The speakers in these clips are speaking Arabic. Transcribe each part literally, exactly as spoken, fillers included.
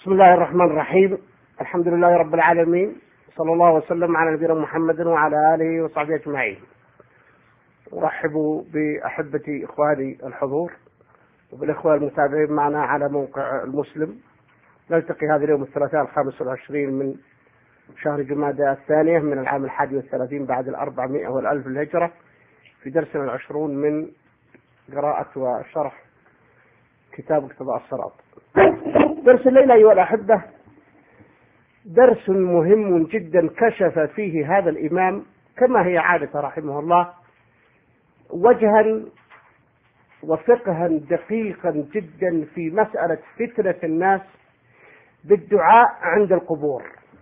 بسم الله الرحمن الرحيم. الحمد لله رب العالمين، صلى الله وسلم على نبينا محمد وعلى آله وصحبه أجمعين. أرحب بأحبتي إخواني الحضور وبالإخوة المتابعين معنا على موقع المسلم. نلتقي هذا اليوم الثلاثاء الخامس والعشرين من شهر جمادى الثانية من العام الحادي والثلاثين بعد الأربعمائة والألف الهجرة في درسنا العشرون من قراءة وشرح كتاب اقتضاء الصراط. درس الليلة أيها الأحبة درس مهم جدا كشف فيه هذا الإمام كما هي عادة رحمه الله وجها وفقها دقيقا جدا في مسألة فتنة الناس بالدعاء عند القبور،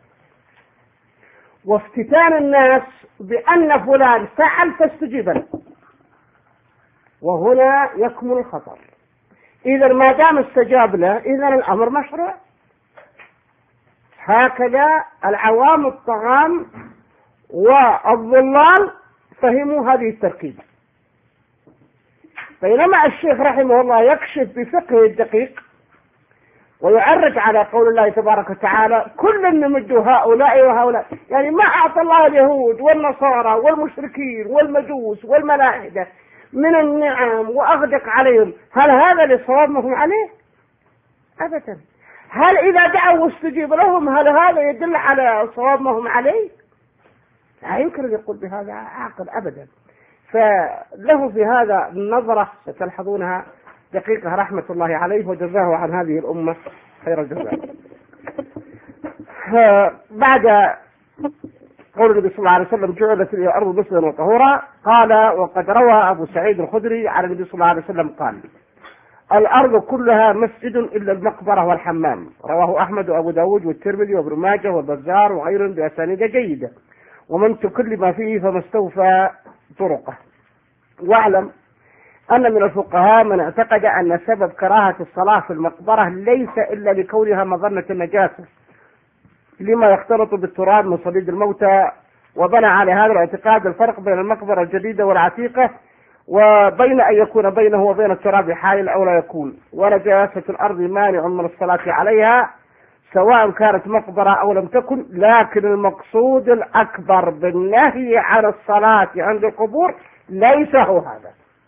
وافتتان الناس بأن فلان فعل فاستجيب له، وهنا يكمن الخطر. إذا ما دام استجاب له إذا الأمر مشروع. هكذا العوام الطغام والضلال فهموا هذه التركيبة. بينما الشيخ رحمه الله يكشف بفقه الدقيق ويعرج على قول الله تبارك وتعالى كل نمد هؤلاء وهؤلاء، يعني ما أعطى الله اليهود والنصارى والمشركين والمجوس والملاحدة من النعم وأغدق عليهم، هل هذا للصواب ما هم عليه؟ أبدا. هل إذا دعوا واستجيب لهم هل هذا يدل على صواب ما هم عليه؟ لا يمكن أن يقول بهذا عاقل أبدا. فله في هذا النظرة ستلحظونها دقيقة رحمة الله عليه وجزاه عن هذه الأمة خير الجزاء. بعد قول النبي صلى الله عليه وسلم جعلت لي الأرض مسجدا وطهورا، قال وقد روى أبو سعيد الخدري عن النبي صلى الله عليه وسلم قال الأرض كلها مسجد إلا المقبرة والحمام. رواه أحمد وأبو داود والترمذي وابن ماجه والبزار وغيرهم بأسانيد جيدة، ومن تكلم فيه فما استوفى طرقه. واعلم أن من الفقهاء من اعتقد أن سبب كراهة الصلاة في المقبرة ليس إلا لكونها مظنة النجاسة لما يختلط بالتراب من صليد الموتى، وبنى على هذا الاعتقاد الفرق بين المقبرة الجديدة والعتيقة وبين أن يكون بينه وبين التراب حائل أو لا يكون، ونجاسة الأرض مانع من الصلاة عليها سواء كانت مقبرة أو لم تكن. لكن المقصود الأكبر بالنهي عن الصلاة عند القبور ليس هو هذا.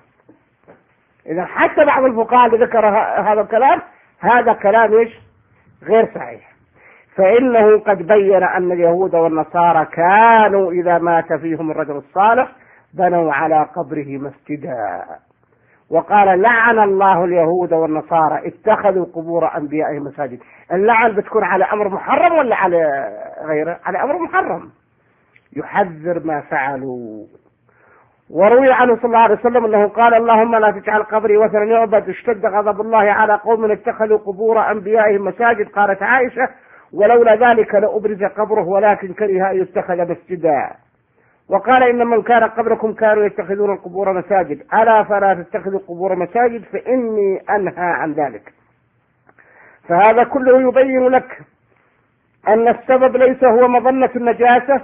إذا حتى بعض الفقهاء اللي ذكر هذا الكلام هذا كلام إيش؟ غير صحيح. فإنه قد بين أن اليهود والنصارى كانوا إذا مات فيهم الرجل الصالح بنوا على قبره مسجدا، وقال لعن الله اليهود والنصارى اتخذوا قبور أنبيائهم مساجد. اللعن بتكون على أمر محرم ولا على غيره؟ على أمر محرم يحذر ما فعلوا. وروي عنه صلى الله عليه وسلم أنه قال اللهم لا تجعل قبري وثنا يعبد اشتد غضب الله على قوم اتخذوا قبور أنبيائهم مساجد. قالت عائشة ولولا ذلك لأبرز قبره ولكن كره أن يتخذ مسجدا. وقال إن من كان قبلكم كانوا يتخذون القبور مساجد ألا فلا تتخذوا القبور مساجد فإني أنهى عن ذلك. فهذا كله يبين لك أن السبب ليس هو مظنة النجاسة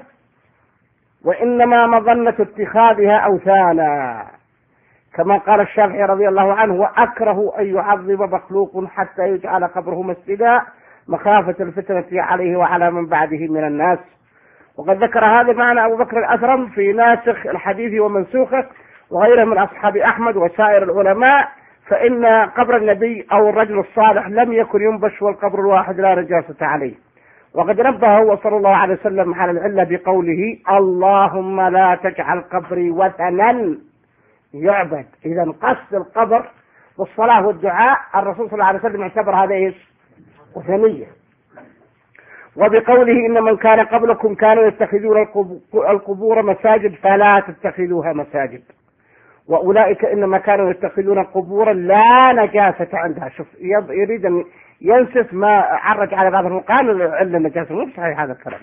وإنما مظنة اتخاذها أوثانا، كما قال الشافعي رضي الله عنه وأكره أن يعظم مخلوق حتى يجعل قبره مسجدا مخافة الفتنة عليه وعلى من بعده من الناس. وقد ذكر هذا معنا أبو بكر الأثرم في ناسخ الحديث ومنسوخه وغيره من أصحاب أحمد وسائر العلماء، فإن قبر النبي أو الرجل الصالح لم يكن ينبش والقبر الواحد لا نجاسة عليه. وقد نبه هو صلى الله عليه وسلم على العلة بقوله اللهم لا تجعل قبري وثنا يعبد. إذا قصد القبر والصلاة والدعاء الرسول صلى الله عليه وسلم اعتبر هذا إيش؟ وثنية. وبقوله إن من كان قبلكم كانوا يتخذون القبور مساجد فلا تتخذوها مساجد، وأولئك إنما كانوا يتخذون القبور لا نجاسة عندها. شوف يريد أن ينسف ما عرج على بعض القرآن علة النجاسة، مو صحيح هذا الكلام.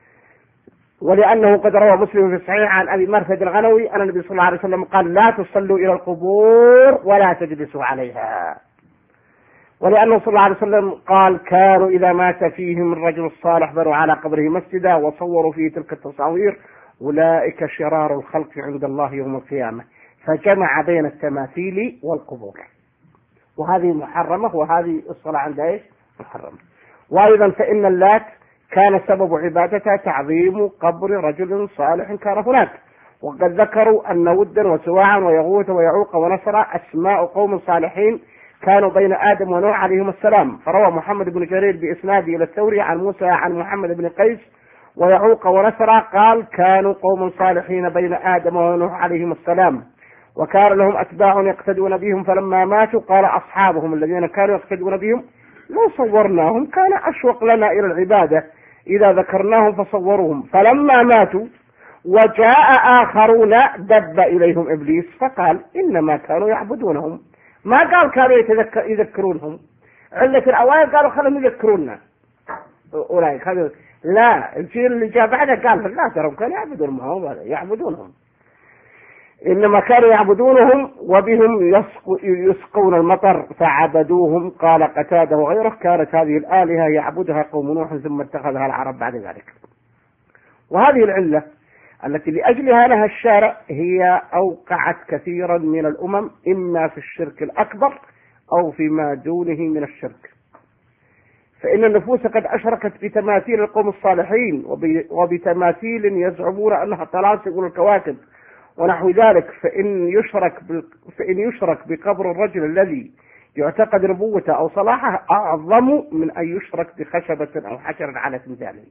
ولأنه قد روى مسلم في الصحيح عن أبي مرثد الغنوي أن النبي صلى الله عليه وسلم قال لا تصلوا إلى القبور ولا تجلسوا عليها. ولأنه صلى الله عليه وسلم قال كانوا إذا مات فيهم الرجل الصالح بنوا على قبره مسجدا وصوروا فيه تلك التصاوير أولئك شرار الخلق عند الله يوم القيامة. فجمع بين التماثيل والقبور، وهذه محرمة وهذه الصلاة عندها إيش؟ محرمة. وأيضا فإن اللات كان سبب عبادتها تعظيم قبر رجل صالح كان هناك، وقد ذكروا أن ودا وسواعا ويغوث ويعوق ونصر أسماء قوم صالحين كانوا بين آدم ونوح عليهم السلام. فروى محمد بن جرير بإسناده إلى الثوري عن موسى عن محمد بن قيس ويعوق ونصر قال كانوا قوم صالحين بين آدم ونوح عليهم السلام، وكان لهم أتباع يقتدون بهم، فلما ماتوا قال أصحابهم الذين كانوا يقتدون بهم لو صورناهم كان أشوق لنا إلى العبادة إذا ذكرناهم فصوروهم، فلما ماتوا وجاء آخرون دب إليهم إبليس فقال إنما كانوا يعبدونهم، ما قال كانوا يتذكر يذكرونهم. علة الأوائل قالوا خلهم يذكرونا أولئك، لا الشيء اللي جاء بعده قال لا ترى كانوا يعبدونهم، يعبدونهم إنما كانوا يعبدونهم وبهم يسقون المطر فعبدوهم. قال قتادة وغيره كانت هذه الآلهة يعبدها قوم نوح ثم اتخذها العرب بعد ذلك. وهذه العلة التي لأجلها لها الشارع هي أوقعت كثيرا من الأمم إما في الشرك الأكبر أو فيما دونه من الشرك، فإن النفوس قد أشركت بتماثيل القوم الصالحين وبتماثيل يزعمون أنها طلاسم الكواكب ونحو ذلك، فإن يشرك فإن يشرك بقبر الرجل الذي يعتقد نبوته أو صلاحه أعظم من أن يشرك بخشبة أو حجر على تمثاله،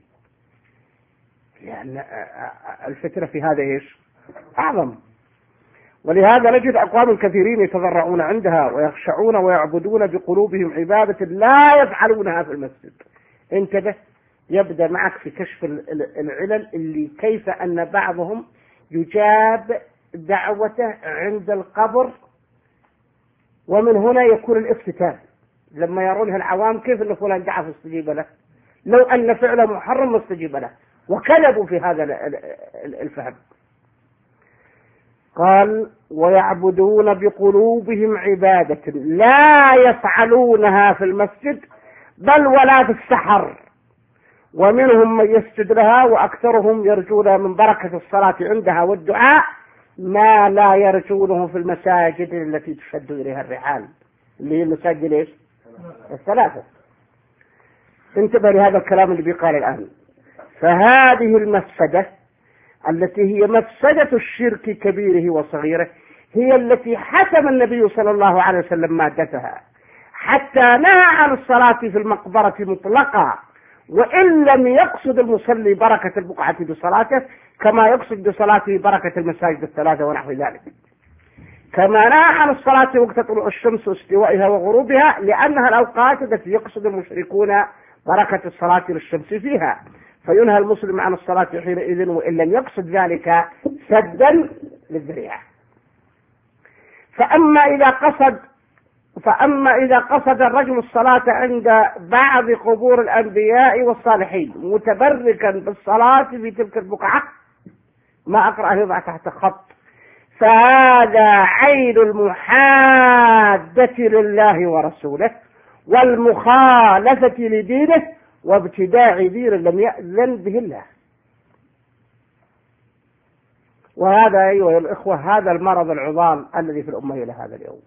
لأن الفتنة في هذا إيش أعظم. ولهذا نجد أقوام كثيرين يتضرعون عندها ويخشعون ويعبدون بقلوبهم عبادة لا يفعلونها في المسجد. انتبه، يبدأ معك في كشف العلل اللي كيف أن بعضهم يجاب دعوته عند القبر، ومن هنا يكون الافتتان لما يرونها العوام كيف أن فلان دعا فاستجيب له، لو أن فعله محرم استجيب له، وكذبوا في هذا الفهم. قال ويعبدون بقلوبهم عبادة لا يفعلونها في المسجد بل ولا في السحر، ومنهم من يسجد لها وأكثرهم يرجون من بركة الصلاة عندها والدعاء ما لا يرجونه في المساجد التي تشد إليها الرحال، اللي هي المساجد ليش الثلاثة. انتبه لهذا الكلام اللي بيقال الآن. فهذه المفسدة التي هي مفسدة الشرك كبيره وصغيره هي التي حسم النبي صلى الله عليه وسلم مادتها، حتى نهى عن الصلاة في المقبرة مطلقا، وإن لم يقصد المصلي بركة البقعة بصلاته كما يقصد بصلاته بركة المساجد الثلاثة ونحو ذلك. كما نهى عن الصلاة وقت طلوع الشمس واستوائها وغروبها، لأنها الأوقات التي يقصد المشركون بركة الصلاة للشمس فيها، فينهى المسلم عن الصلاة حينئذ وإن لم يقصد ذلك سدا للذريعة. فأما إذا قصد فأما إذا قصد الرجل الصلاة عند بعض قبور الأنبياء والصالحين متبركا بالصلاة في تلك البقعة، ما أقرأ يضع تحت خط، فهذا عين المحادة لله ورسوله والمخالفة لدينه وابتداع دين لم يأذن به الله. وهذا أيها الإخوة هذا المرض العظام الذي في الأمة إلى هذا اليوم.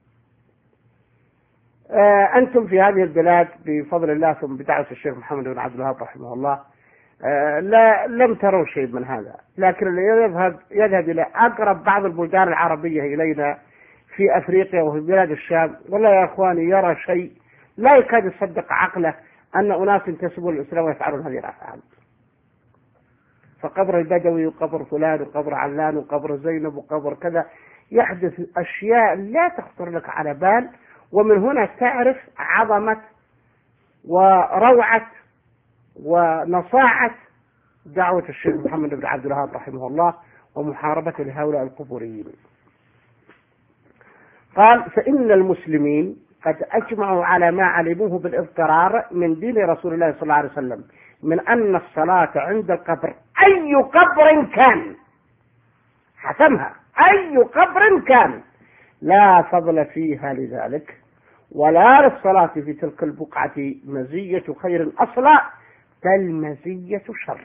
آه أنتم في هذه البلاد بفضل الله ثم بدعوة الشيخ محمد بن عبد الوهاب رحمه الله آه لا لم تروا شيء من هذا، لكن اللي يذهب يذهب إلى أقرب بعض البلدان العربية إلينا في أفريقيا وفي بلاد الشام، والله يا أخواني يرى شيء لا يكاد يصدق عقله أن أناس ينتسبون للإسلام ويفعلون هذه الأفعال. فقبر البدوي وقبر فلان وقبر علان وقبر زينب وقبر كذا يحدث أشياء لا تخطر لك على بال، ومن هنا تعرف عظمة وروعة ونصاعة دعوة الشيخ محمد بن عبد الوهاب رحمه الله ومحاربته لهؤلاء القبوريين. قال فإن المسلمين قد أجمعوا على ما علموه بالاضطرار من دين رسول الله صلى الله عليه وسلم من أن الصلاة عند القبر أي قبر كان، حسمها أي قبر كان، لا فضل فيها لذلك ولا للصلاة في تلك البقعة مزية خير أصلا بل مزية شر.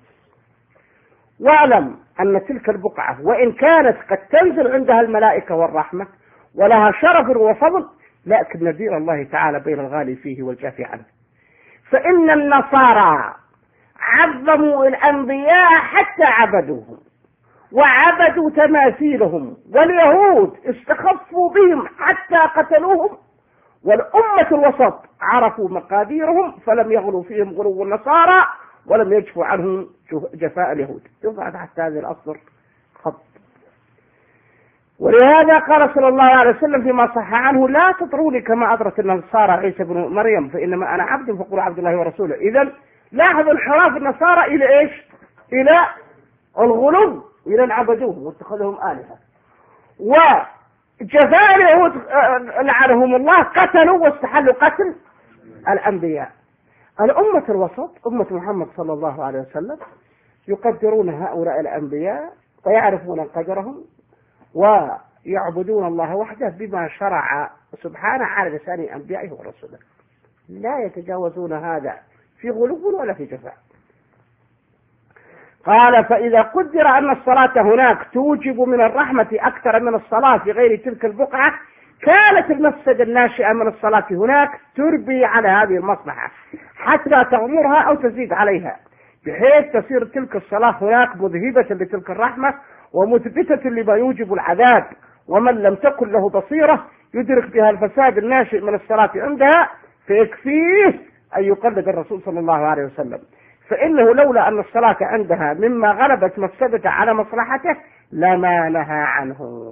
واعلم أن تلك البقعة وإن كانت قد تنزل عندها الملائكة والرحمة ولها شرف وفضل، لكن ندير الله تعالى بين الغالي فيه والجافي عنه، فإن النصارى عظموا الأنبياء حتى عبدوهم وعبدوا تماثيلهم، واليهود استخفوا بهم حتى قتلوهم، والأمة الوسط عرفوا مقاديرهم فلم يغلوا فيهم غلو النصارى ولم يجفوا عنهم جفاء اليهود. يضع تحت هذه الأسطر خط. ولهذا قال صلى الله عليه وسلم فيما صح عنه: لا تطروني كما أطرت النصارى عيسى بن مريم، فإنما أنا عبد فقولوا عبد الله ورسوله. إذن لاحظوا انحراف النصارى إلى إيش؟ إلى الغلو، إلى أن عبدوهم واتخذهم آلهة. وجفاء اليهود لعنهم الله قتلوا واستحلوا قتل الأنبياء. الأمة الوسط أمة محمد صلى الله عليه وسلم يقدرون هؤلاء الأنبياء ويعرفون قدرهم ويعبدون الله وحده بما شرع سبحانه على لسان أنبيائه ورسوله، لا يتجاوزون هذا في غلو ولا في جفاء. قال: فإذا قدر أن الصلاة هناك توجب من الرحمة أكثر من الصلاة في غير تلك البقعة، كانت المفسدة الناشئة من الصلاة هناك تربي على هذه المصلحة حتى تغمرها أو تزيد عليها، بحيث تصير تلك الصلاة هناك مذهبة لتلك الرحمة ومثبتة لما يوجب العذاب. ومن لم تكن له بصيرة يدرك بها الفساد الناشئ من الصلاة عندها فيكفيه أن يقلد الرسول صلى الله عليه وسلم، فإنه لولا أن الصلاة عندها مما غلبت مفسدته على مصلحته لما نهى عنه،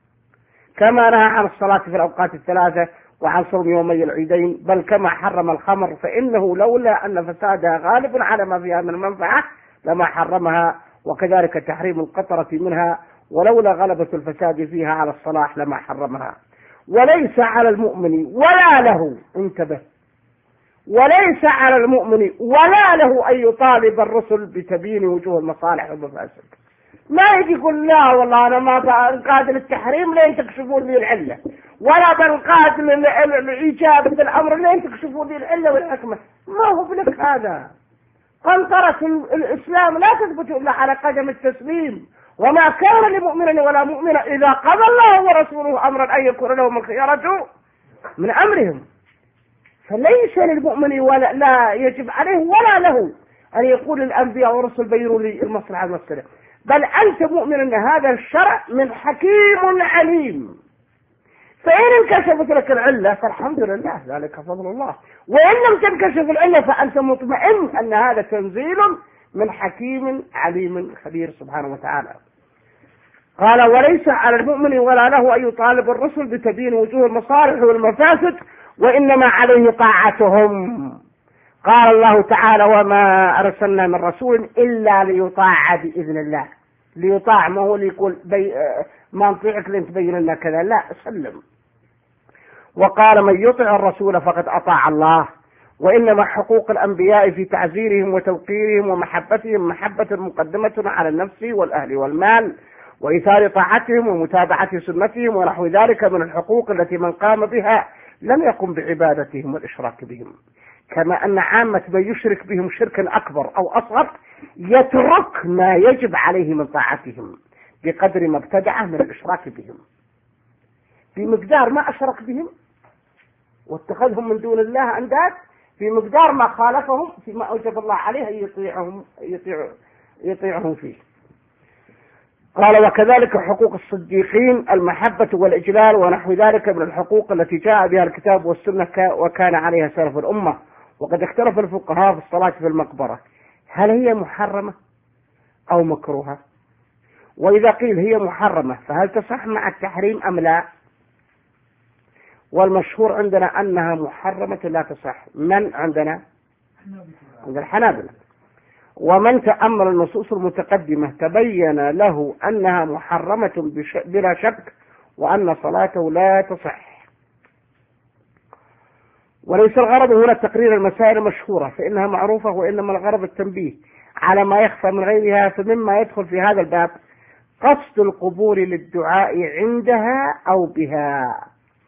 كما نهى عن الصلاة في الأوقات الثلاثة وعن صوم يومي العيدين، بل كما حرم الخمر، فإنه لولا أن فسادها غالب على ما فيها من المنفعة لما حرمها، وكذلك تحريم القطرة منها، ولولا غلبة الفساد فيها على الصلاح لما حرمها. وليس على المؤمن ولا له، انتبه، وليس على المؤمن ولا له أن يطالب الرسل بتبيين وجوه المصالح والمفاسد. ما يجي يقول: لا والله أنا ما بنقاد للتحريم لين تكشفون لي العلة، ولا بنقاد لإجابة الأمر لين تكشفون لي العلة والحكمة. ما هو بلك هذا. قنطرة الإسلام لا تثبت إلا على قدم التسليم، وما كان لمؤمن ولا مؤمنة إذا قضى الله ورسوله أمرا أن يكون لهم الخيرة من أمرهم. فليس للمؤمن ولا لا يجب عليه ولا له أن يقول الأنبياء والرسل بينوا لي المصلحة المفسدة، بل أنت مؤمن أن هذا الشرع من حكيم عليم، فإن انكشفت لك العلة فالحمد لله، ذلك فضل الله، وإن لم تنكشف العلة فأنت مطمئن أن هذا تنزيل من حكيم عليم خبير سبحانه وتعالى. قال: وليس على المؤمن ولا له أن يطالب الرسل بتبيين وجوه المصالح والمفاسد، وإنما عليه طاعتهم. قال الله تعالى: وما أرسلنا من رسول إلا ليطاع بإذن الله. ليطاع ما هو اللي يقول بي... ما نطيعك لين تبين لنا كذا، لا، سلم. وقال: من يطع الرسول فقد أطاع الله. وإنما حقوق الأنبياء في تعزيرهم وتوقيرهم ومحبتهم محبة مقدمة على النفس والأهل والمال، وإيثار طاعتهم ومتابعة سنتهم ونحو ذلك من الحقوق التي من قام بها لم يقم بعبادتهم والإشراك بهم، كما أن عامة من يشرك بهم شركا أكبر أو أصغر يترك ما يجب عليه من طاعتهم بقدر ما ابتدعه من الإشراك بهم، بمقدار ما أشرك بهم واتخذهم من دون الله أنداد، بمقدار ما خالفهم فيما أوجب الله عليه يطيعهم, يطيع يطيعهم فيه. قال: وكذلك حقوق الصديقين المحبة والإجلال ونحو ذلك من الحقوق التي جاء بها الكتاب والسنة وكان عليها سلف الأمة. وقد اختلف الفقهاء في الصلاة في المقبرة، هل هي محرمة أو مكروهة؟ وإذا قيل هي محرمة فهل تصح مع التحريم أم لا؟ والمشهور عندنا أنها محرمة لا تصح. من عندنا؟ عند الحنابلة. ومن تأمل النصوص المتقدمة تبين له أنها محرمة بلا شك، وأن صلاته لا تصح. وليس الغرض هنا تقرير المسائل المشهورة فإنها معروفة، وإنما الغرض التنبيه على ما يخفى من غيرها. فمما يدخل في هذا الباب قصد القبور للدعاء عندها أو بها،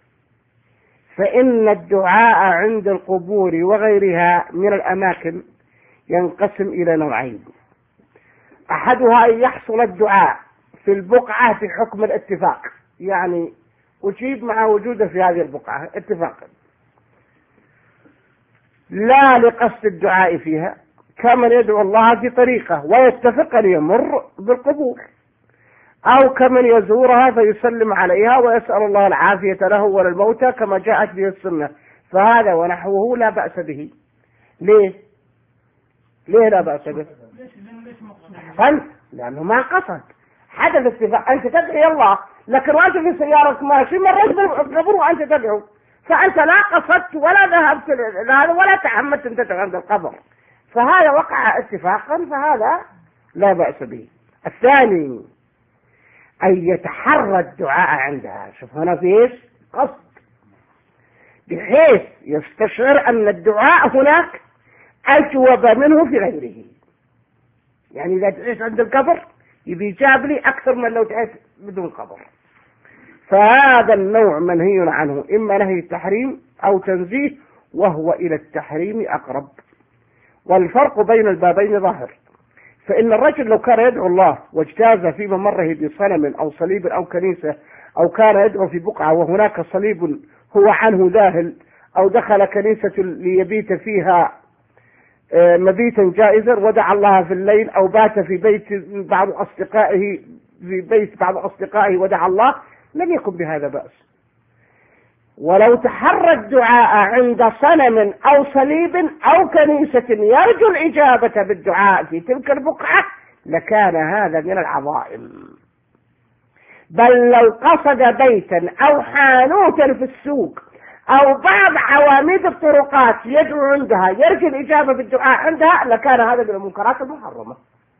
فإن الدعاء عند القبور وغيرها من الأماكن ينقسم إلى نوعين: أحدها أن يحصل الدعاء في البقعة بحكم الاتفاق، يعني أجيب مع وجوده في هذه البقعة اتفاقا، لا لقصد الدعاء فيها، كمن يدعو الله في طريقه ويتفق أن يمر بالقبور، أو كمن يزورها فيسلم عليها ويسأل الله العافية له وللموتى كما جاءت به السنة، فهذا ونحوه لا بأس به. ليه؟ ليه لا بأس به؟ أحسنت، لأنه ما قصد، حدث اتفاق، أنت تدعي الله لكن وأنت في سيارة ماشي مريت بالقبر وأنت تدعو، فأنت لا قصدت ولا ذهبت لهذا ولا تعمدت أن تدعو عند القبر، فهذا وقع اتفاقا، فهذا لا بأس به. الثاني أن يتحرى الدعاء عندها، شوف هنا في إيش؟ قصد، بحيث يستشعر أن الدعاء هناك أجوب منه في غيره. يعني إذا دعيت عند القبر يبي يجاب لي أكثر من لو دعيت بدون قبر، فهذا النوع منهي عنه، إما نهي التحريم أو تنزيه، وهو إلى التحريم أقرب. والفرق بين البابين ظاهر، فإن الرجل لو كان يدعو الله واجتاز في ممره بصنم أو صليب أو كنيسة، أو كان يدعو في بقعة وهناك صليب هو عنه ذاهل، أو دخل كنيسة ليبيت فيها مبيتا جائزا ودعا الله في الليل، أو بات في بيت بعض أصدقائه في بيت بعض أصدقائه ودعا الله، لم يكن بهذا بأس. ولو تحرى الدعاء عند صنم أو صليب أو كنيسة يرجو الإجابة بالدعاء في تلك البقعة لكان هذا من العظائم. بل لو قصد بيتا أو حانوتا في السوق أو بعض عواميد الطرقات يدعو عندها يرجو الإجابة بالدعاء عندها لكان هذا من المنكرات المحرمة.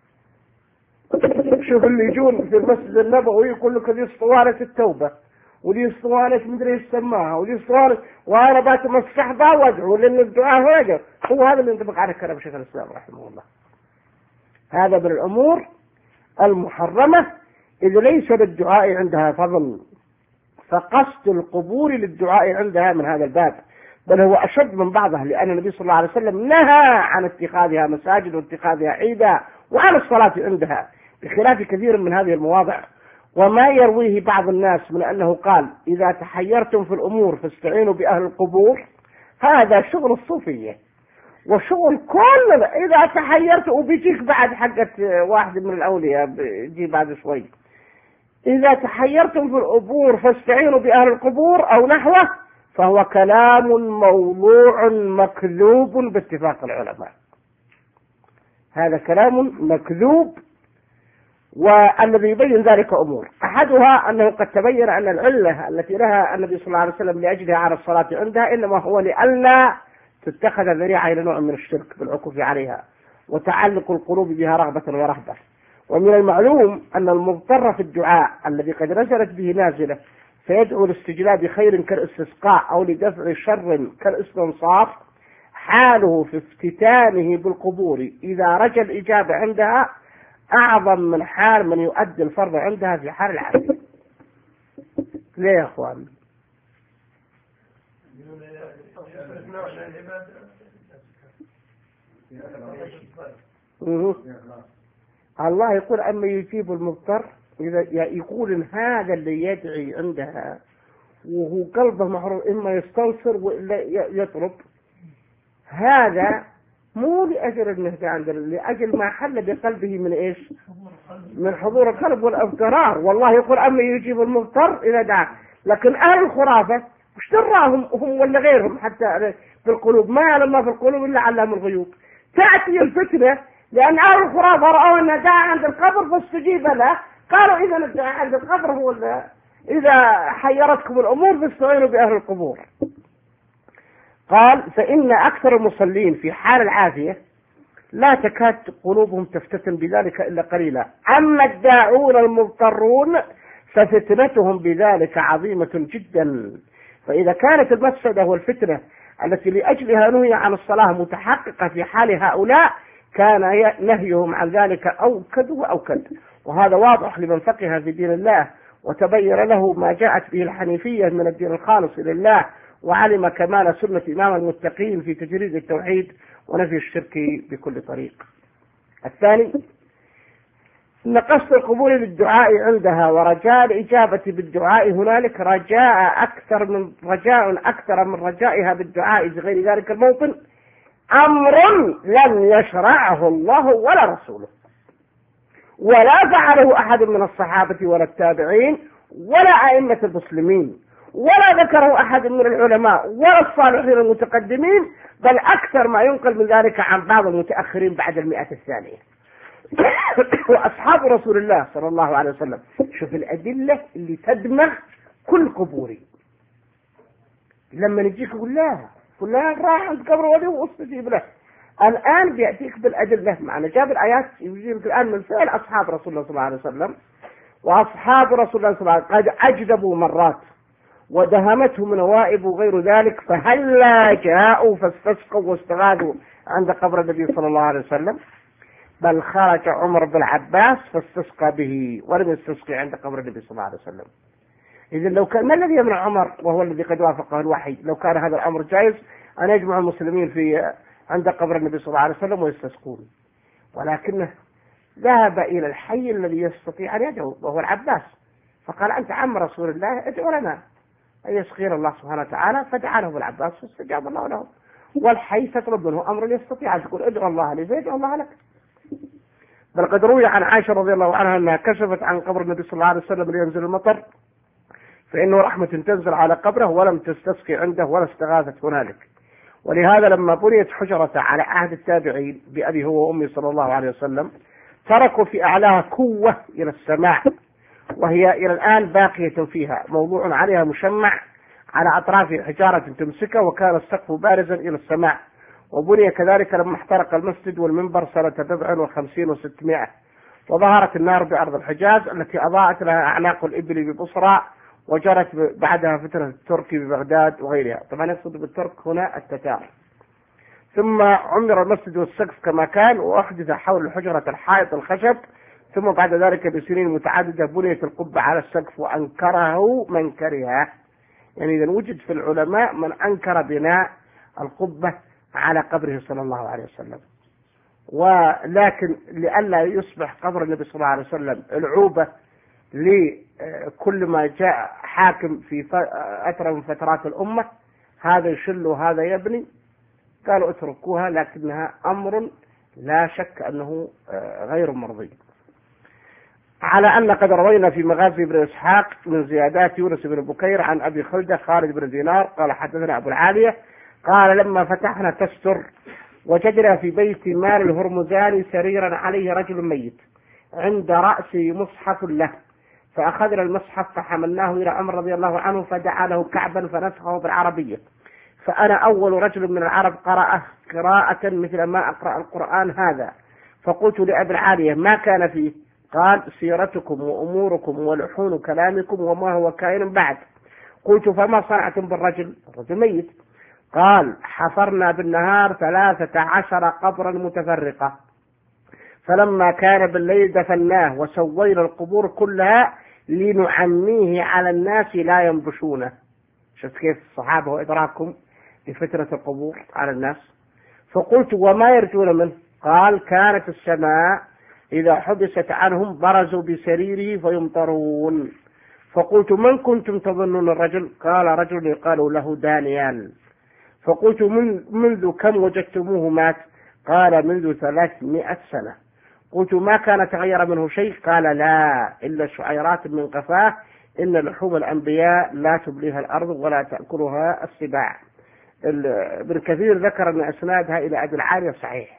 شوف اللي يجون في المسجد النبوي يقول لك هذه اسطوانة التوبة، ولي اسطوانة مدري ايش سماها، ولي اسطوانة وانا بات مستحضر وادعو لان الدعاء هاجر. هو هذا اللي ينطبق على كلام شيخ الاسلام رحمه الله. هذا من الامور المحرمة اذا ليس للدعاء عندها فضل، فقصد القبور للدعاء عندها من هذا الباب، بل هو اشد من بعضها، لان النبي صلى الله عليه وسلم نهى عن اتخاذها مساجد واتخاذها عيدا وعن الصلاة عندها، بخلاف كثير من هذه المواضع. وما يرويه بعض الناس من أنه قال إذا تحيرتم في الأمور فاستعينوا بأهل القبور، هذا شغل الصوفية وشغل كل. إذا تحيرت وبيجيك بعد حقة واحد من الأولياء بيجي بعد شوي، إذا تحيرتم في القبور فاستعينوا بأهل القبور أو نحوه، فهو كلام موضوع مكذوب باتفاق العلماء. هذا كلام مكذوب، والذي يبين ذلك أمور، أحدها أنه قد تبين أن العلة التي لها النبي صلى الله عليه وسلم لأجلها على الصلاة عندها إنما هو لئلا تتخذ ذريعة إلى نوع من الشرك بالعكوف عليها وتعلق القلوب بها رغبة ورهبة. ومن المعلوم أن المضطر في الدعاء الذي قد نزلت به نازلة فيدعو لاستجلاب خير كالاستسقاء أو لدفع شر كالاستنصار، حاله في افتتانه بالقبور إذا رجى الإجابة عندها أعظم من حال من يؤدي الفرض عندها في حال العادة. ليه يا أخوان؟ الله يقول أما يجيب المضطر إذا يقول إن هذا اللي يدعي عندها وهو قلبه محروم إما يستنصر وإلا يطلب، هذا مو لأجل النهدى عند لأجل ما حل بقلبه من إيش؟ من حضور القلب والأفكار. والله يقول أما يجيب المضطر إذا دعا، لكن أهل الخرافة مش دراهم هم ولا غيرهم حتى في القلوب، ما يعلم ما في القلوب إلا علام الغيوب. تأتي الفتنة لأن أهل الخرافة رأوا أن دعا عند القبر فاستجيب له، قالوا إذا الدعاء عند القبر هو اللي إذا حيرتكم الأمور فاستعينوا بأهل القبور. قال فإن أكثر المصلين في حال العافية لا تكاد قلوبهم تفتتن بذلك إلا قليلا، أما الداعون المضطرون ففتنتهم بذلك عظيمة جدا. فإذا كانت المفسدة والفتنة التي لأجلها نهي عن الصلاة متحققة في حال هؤلاء كان نهيهم عن ذلك أوكد وأوكد، وهذا واضح لمن فقه في دين الله وتبين له ما جاءت به الحنيفية من الدين الخالص لله، وعلم كمال سنة إمام المتقين في تجريد التوحيد ونفي الشرك بكل طريق. الثاني أن قصد القبول للدعاء عندها ورجاء الإجابة بالدعاء هنالك رجاء أكثر من رجاء أكثر من رجائها بالدعاء في غير ذلك الموطن، أمر لم يشرعه الله ولا رسوله، ولا فعله أحد من الصحابة ولا التابعين ولا أئمة المسلمين، ولا ذكره أحد من العلماء ولا الصالحين المتقدمين، بل أكثر ما ينقل من ذلك عن بعض المتأخرين بعد المئة الثانية. وأصحاب رسول الله صلى الله عليه وسلم، شوف الأدلة اللي تدمغ كل قبوري. لما نجيك يقول لا فلان راح عند قبر ولي واستجيب له، الآن بيأتيك بالأدلة معنا. جاب الآيات يجيبك الآن من فعل أصحاب رسول الله صلى الله عليه وسلم، وأصحاب رسول الله صلى الله عليه وسلم قد أجدبوا مرات ودهمتهم نوائب وغير ذلك، فهلا جاءوا فاستسقوا واستغاثوا عند قبر النبي صلى الله عليه وسلم، بل خرج عمر بن العباس فاستسقى به ولم يستسقي عند قبر النبي صلى الله عليه وسلم. إذا لو كان ما الذي يمنع عمر وهو الذي قد وافقه الوحي، لو كان هذا الأمر جائز أن يجمع المسلمين في عند قبر النبي صلى الله عليه وسلم ويستسقون، ولكنه ذهب إلى الحي الذي يستطيع أن يدعو وهو العباس، فقال أنت عم رسول الله ادعو لنا أن يسقينا الله سبحانه وتعالى، فدعا له العباس فاستجاب الله له. والحي تطلب منه أمر يستطيع أن تقول ادعو الله لي فيدعو الله لك. بل قد روي عن عائشة رضي الله عنها أنها كشفت عن قبر النبي صلى الله عليه وسلم لينزل المطر، فإنه رحمة تنزل على قبره، ولم تستسقي عنده ولا استغاثت هنالك. ولهذا لما بنيت حجرة على عهد التابعين بأبي هو وأمي صلى الله عليه وسلم، تركوا في أعلاها كوة إلى السماء، وهي إلى الآن باقية فيها، موضوع عليها مشمع على أطراف حجارة تمسكه، وكان السقف بارزا إلى السماء. وبني كذلك لما احترق المسجد والمنبر سنة بضع وخمسين وستمائة، وظهرت النار بأرض الحجاز التي أضاءت لها أعناق الإبل ببصرى، وجرت بعدها فترة التركي ببغداد وغيرها. طبعا يقصد بالترك هنا التتار. ثم عمر المسجد والسقف كما كان، وأحدث حول الحجرة الحائط الخشب، ثم بعد ذلك بسنين متعددة بنيت القبة على السقف، وأنكره من كره. يعني إذا وجد في العلماء من أنكر بناء القبة على قبره صلى الله عليه وسلم، ولكن لئلا يصبح قبر النبي صلى الله عليه وسلم العوبة لكل ما جاء حاكم في فترة من فترات الأمة، هذا يشل وهذا يبني، قالوا اتركوها، لكنها أمر لا شك أنه غير مرضي. على أن قد روينا في مغازي بن إسحاق من زيادات يونس بن بكير عن أبي خلدة خالد بن دينار قال حدثنا أبو العالية قال لما فتحنا تستر وجدنا في بيت مال الهرمزاني سريرا عليه رجل ميت عند رأسه مصحف له، فأخذنا المصحف فحملناه إلى عمر رضي الله عنه فدعا له كعبا فنسخه بالعربية، فأنا أول رجل من العرب قرأه قراءة مثل ما أقرأ القرآن هذا، فقلت لأبي العالية ما كان فيه؟ قال سيرتكم وأموركم ولحون كلامكم وما هو كائن بعد. قلت فما صنعتم بالرجل؟ الرجل ميت. قال حفرنا بالنهار ثلاثة عشر قبرا متفرقة، فلما كان بالليل دفناه وسوينا القبور كلها لنعميه على الناس لا ينبشونه. شفت كيف الصحابة وإدراكهم لفترة القبور على الناس. فقلت وما يرجون منه؟ قال كانت السماء إذا حبست عنهم برزوا بسريره فيمطرون. فقلت من كنتم تظنون الرجل؟ قال رجل يقال له دانيال. فقلت من منذ كم وجدتموه مات؟ قال منذ ثلاثمائة سنة. قلت ما كان تغير منه شيء؟ قال لا إلا شعيرات من قفاه، إن لحوم الأنبياء لا تبليها الأرض ولا تأكلها السباع. ابن كثير ذكر أن أسنادها إلى أبي العالية صحيح،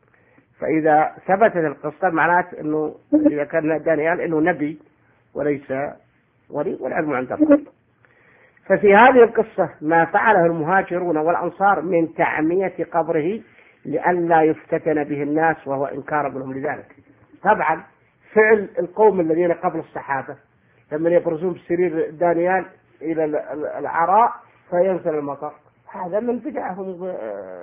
فإذا ثبتت القصة معناته أنه إذا كان دانيال أنه نبي وليس ولي، والعلم عند الله. ففي هذه القصة ما فعله المهاجرون والأنصار من تعمية قبره لئلا يفتتن به الناس، وهو إنكار منهم لذلك. طبعا فعل القوم الذين قبل الصحابة لما يبرزون بسرير دانيال إلى العراء فينزل المطر، هذا من بدعهم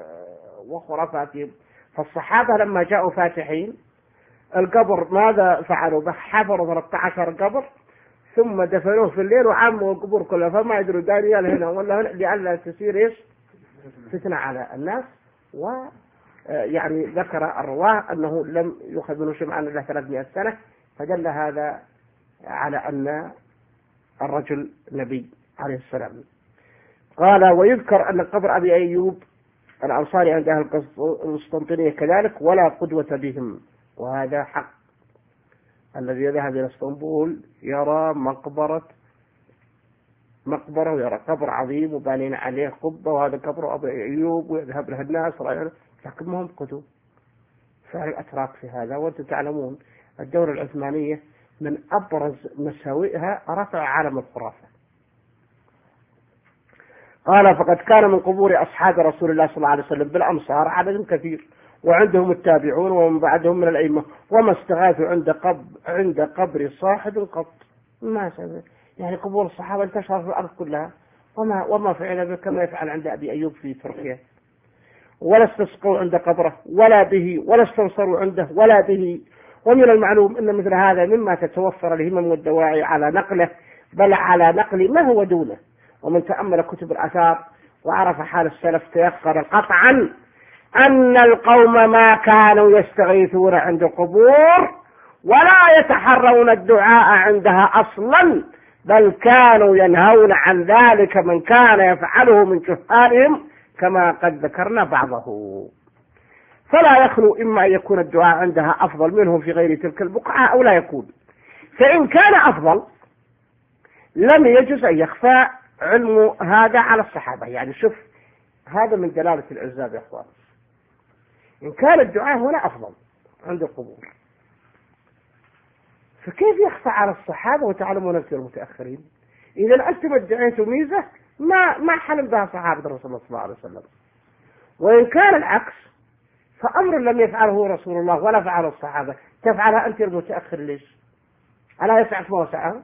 وخرافاتهم. فالصحابة لما جاءوا فاتحين القبر ماذا فعلوا؟ حفروا ثلاثة عشر قبر ثم دفنوه في الليل وعموا القبور كلها، فما يدروا دانيال هنا ولا هنا، لئلا تصير ايش فتنة على الناس. ويعني ذكر الرواه أنه لم يؤخذ منه شيء عن الله ثلاثمائة سنة، فدل هذا على أن الرجل نبي عليه السلام. قال ويذكر أن قبر أبي أيوب الأنصاري عند أهل القسطنطينية كذلك، ولا قدوة بهم. وهذا حق. الذي يذهب إلى اسطنبول يرى مقبرة مقبرة ويرى قبر عظيم وبانين عليه قبة، وهذا قبر أبي أيوب، ويذهب له الناس، لكن ما هم قدوة. فعل الأتراك في هذا. وأنتم تعلمون الدولة العثمانية من أبرز مساوئها رفع عالم الخرافة. قال فقد كان من قبور أصحاب رسول الله صلى الله عليه وسلم بالأمصار عدد كثير، وعندهم التابعون ومن بعدهم من الأئمة، وما استغاثوا عند قبر عند قبر صاحب قط. ما سبب يعني قبور الصحابة انتشر في الأرض كلها، وما وما فعل كما يفعل عند أبي أيوب في تركيا. ولا استسقوا عند قبره ولا به، ولا استنصروا عنده ولا به. ومن المعلوم أن مثل هذا مما تتوفر الهمم والدواعي على نقله، بل على نقل ما هو دونه. ومن تأمل كتب الآثار وعرف حال السلف تيقن قطعا أن القوم ما كانوا يستغيثون عند القبور ولا يتحرون الدعاء عندها أصلا، بل كانوا ينهون عن ذلك من كان يفعله من جهالهم كما قد ذكرنا بعضه. فلا يخلو إما أن يكون الدعاء عندها أفضل منهم في غير تلك البقعة أو لا يكون. فإن كان أفضل لم يجوز أن يخفى علم هذا على الصحابة. يعني شوف، هذا من دلالة العزاب يا أخوان. إن كان الدعاء هنا أفضل عند القبور، فكيف يخفى على الصحابة وتعلمون أنتم المتأخرين؟ إذا أنتم ادعيتم ميزة ما ما حلم بها صحابة رسول الله صلى الله عليه وسلم. وإن كان العكس فأمر لم يفعله رسول الله ولا فعله الصحابة تفعلها أنت المتأخر ليش؟ ألا يسعك ما وسعه؟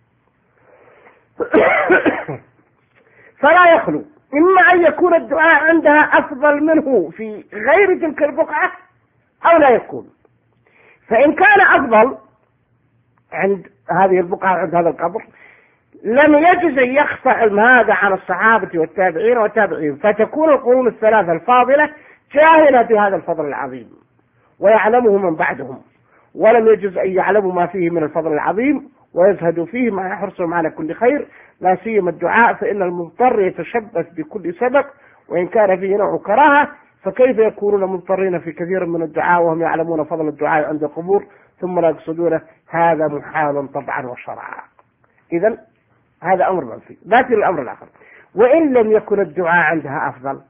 فلا يخلو إما أن يكون الدعاء عندها أفضل منه في غير تلك البقعة أو لا يكون. فإن كان أفضل عند هذه البقعة عند هذا القبر لم يجوز أن يخفى علم هذا عن الصحابة والتابعين والتابعين، فتكون القرون الثلاثة الفاضلة جاهلة بهذا الفضل العظيم ويعلمه من بعدهم، ولم يجوز أن يعلموا ما فيه من الفضل العظيم ويزهدوا فيه ما يحرصهم على كل خير، لا سيما الدعاء، فإن المضطر يتشبث بكل سبب وإن كان فيه نوع كراهة، فكيف يكونون مضطرين في كثير من الدعاء وهم يعلمون فضل الدعاء عند القبور ثم لا يقصدونه؟ هذا محال طبعا وشرعا. إذن هذا أمر منفي. لكن الأمر الآخر، وإن لم يكن الدعاء عندها أفضل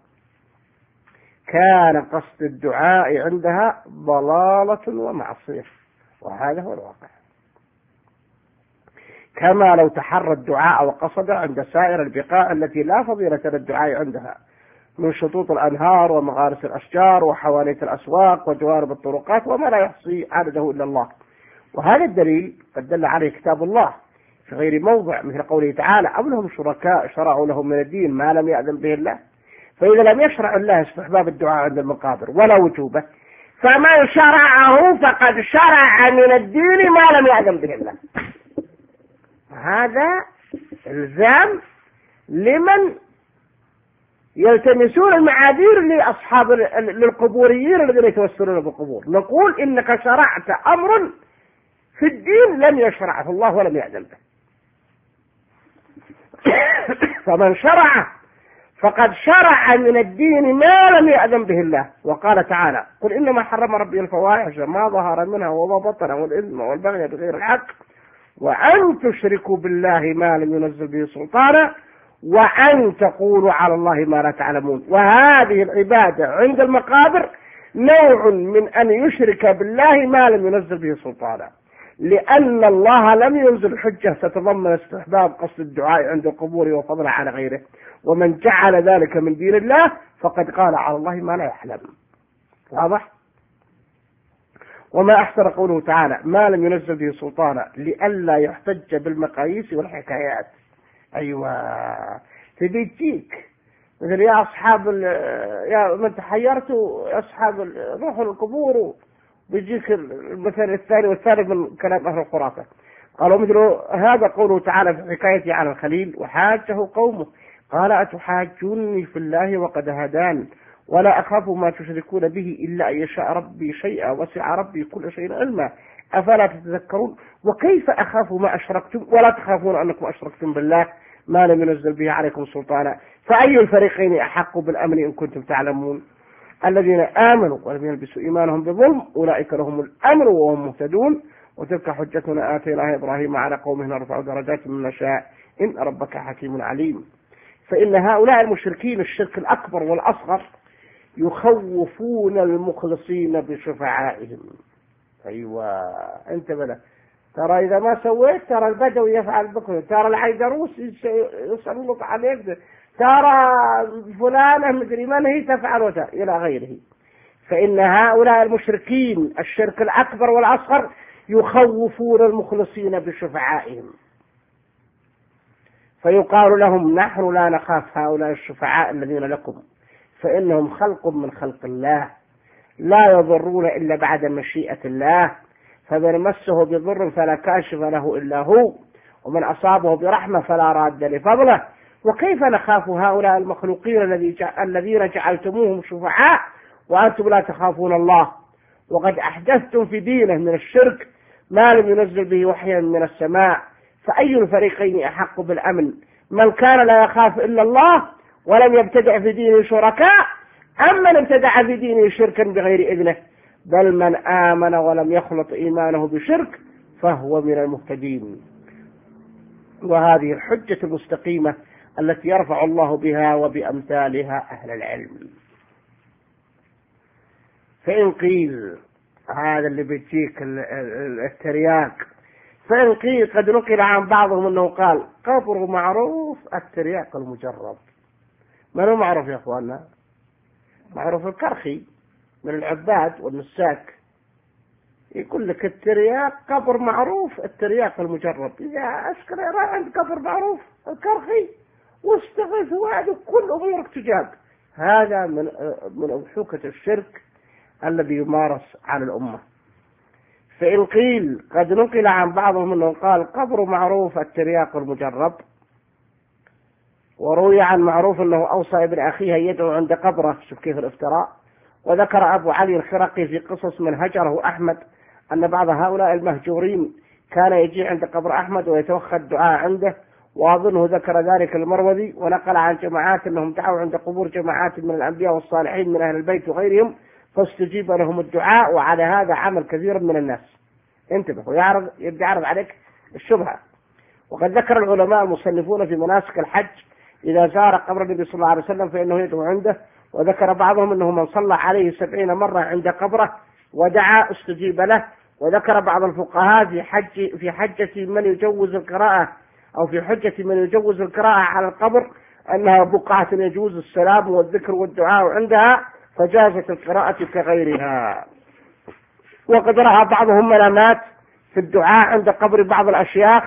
كان قصد الدعاء عندها ضلالة ومعصية، وهذا هو الواقع. كما لو تحرى الدعاء وقصد عند سائر البقاع التي لا فضيلة للدعاء عندها من شطوط الأنهار ومغارس الأشجار وحوانيت الأسواق وجوانب الطرقات وما لا يحصي عدده إلا الله. وهذا الدليل قد دل عليه كتاب الله في غير موضع، مثل قوله تعالى: أم لهم شركاء شرعوا لهم من الدين ما لم يأذن به الله. فإذا لم يشرع الله استحباب الدعاء عند المقابر ولا وجوبه، فمن شرعه فقد شرع من الدين ما لم يأذن به الله. هذا الزام لمن يلتمسون المعاذير لأصحاب للقبوريين الذين يتوسلون بالقبور. نقول إنك شرعت أمر في الدين لم يشرعه الله ولم يأذن به، فمن شرع فقد شرع من الدين ما لم يأذن به الله. وقال تعالى: قل إنما حرم ربي الفواحش ما ظهر منها وما بطن والإثم والبغي بغير الحق وأن تشركوا بالله ما لم ينزل به سلطانا وأن تقولوا على الله ما لا تعلمون. وهذه العبادة عند المقابر نوع من أن يشرك بالله ما لم ينزل به سلطانا، لأن الله لم ينزل حجة تتضمن استحباب قصد الدعاء عند القبور وفضله على غيره. ومن جعل ذلك من دين الله فقد قال على الله ما لا يحلم. واضح؟ وما أحسن قوله تعالى: ما لم ينزل به سلطانا لئلا يحتج بالمقاييس والحكايات. أيوة، تبي تجيك مثل يا أصحاب يا من تحيرتوا يا أصحاب روحوا القبور، بيجيك المثال الثاني والثالث من كلام أهل الخرافة. قالوا مثل هذا قوله تعالى في حكايته على الخليل: وحاجه قومه قال أتحاجوني في الله وقد هدان ولا أخاف ما تشركون به إلا أن يشاء ربي شيئا وسع ربي كل شيء علما أفلا تتذكرون. وكيف أخاف ما أشركتم ولا تخافون أنكم أشركتم بالله ما لم ينزل به عليكم سلطانا. فأي الفريقين أحق بالأمن إن كنتم تعلمون؟ الذين آمنوا ولم يلبسوا إيمانهم بظلم أولئك لهم الأمن وهم مهتدون. وتلك حجتنا آتيناها إبراهيم على قومه نرفع درجات من نشاء إن ربك حكيم عليم. فإن هؤلاء المشركين الشرك الأكبر والأصغر يخوفون المخلصين بشفعائهم. أيوة أنت بلا ترى إذا ما سويت ترى البدوي يفعل بكم، ترى العيدروس يسلط عليك، ترى فلانة مدري من هي تفعل إلى غيره. فإن هؤلاء المشركين الشرك الأكبر والأصغر يخوفون المخلصين بشفعائهم، فيقال لهم نحن لا نخاف هؤلاء الشفعاء الذين لكم فإنهم خلق من خلق الله لا يضرون إلا بعد مشيئة الله، فمن مسه بضر فلا كاشف له إلا هو، ومن أصابه برحمة فلا راد لفضله. وكيف نخاف هؤلاء المخلوقين الذين جعلتموهم شفعاء وأنتم لا تخافون الله، وقد أحدثتم في دينه من الشرك ما لم ينزل به وحيا من السماء. فأي الفريقين أحق بالأمن؟ من كان لا يخاف إلا الله ولم يبتدع في دينه شركاء، أم من ابتدع في دينه شركا بغير إذنه؟ بل من آمن ولم يخلط إيمانه بشرك فهو من المهتدين. وهذه الحجة المستقيمة التي يرفع الله بها وبأمثالها أهل العلم. فإن قيل هذا اللي بيجيك الترياق، فإن قيل قد نقل عن بعضهم أنه قال قبر معروف الترياق المجرب. من هو معروف يا أخواننا؟ معروف الكرخي من العباد والنساك، يقول لك الترياق قبر معروف الترياق المجرب. إذا أشكر راح عند قبر معروف الكرخي واستغيث وعده كل أمورك تجاب. هذا من من أضحوكة الشرك الذي يمارس على الأمة. فإن قيل قد نقل عن بعضهم أنه قال قبر معروف الترياق المجرب، وروي عن معروف أنه أوصى ابن أخيه يدعو عند قبره. شوف كيف الافتراء. وذكر أبو علي الخرقي في قصص من هجره أحمد أن بعض هؤلاء المهجورين كان يجي عند قبر أحمد ويتوخى الدعاء عنده، وأظنه ذكر ذلك المروذي. ونقل عن جماعات أنهم دعوا عند قبور جماعات من الأنبياء والصالحين من أهل البيت وغيرهم فاستجيب لهم الدعاء، وعلى هذا عمل كثير من الناس. انتبه ويعرض يبدأ يعرض عليك الشبهة. وقد ذكر العلماء المصنفون في مناسك الحج إذا زار قبر النبي صلى الله عليه وسلم فإنه يدعو عنده. وذكر بعضهم أنه من صلى عليه سبعين مرة عند قبره ودعا استجيب له. وذكر بعض الفقهاء في حج في حجة من يجوز القراءة أو في حجة من يجوز القراءة على القبر أنها بقعة يجوز السلام والذكر والدعاء عندها، فجازت القراءة كغيرها. وقد رأى بعضهم منامات في الدعاء عند قبر بعض الأشياخ،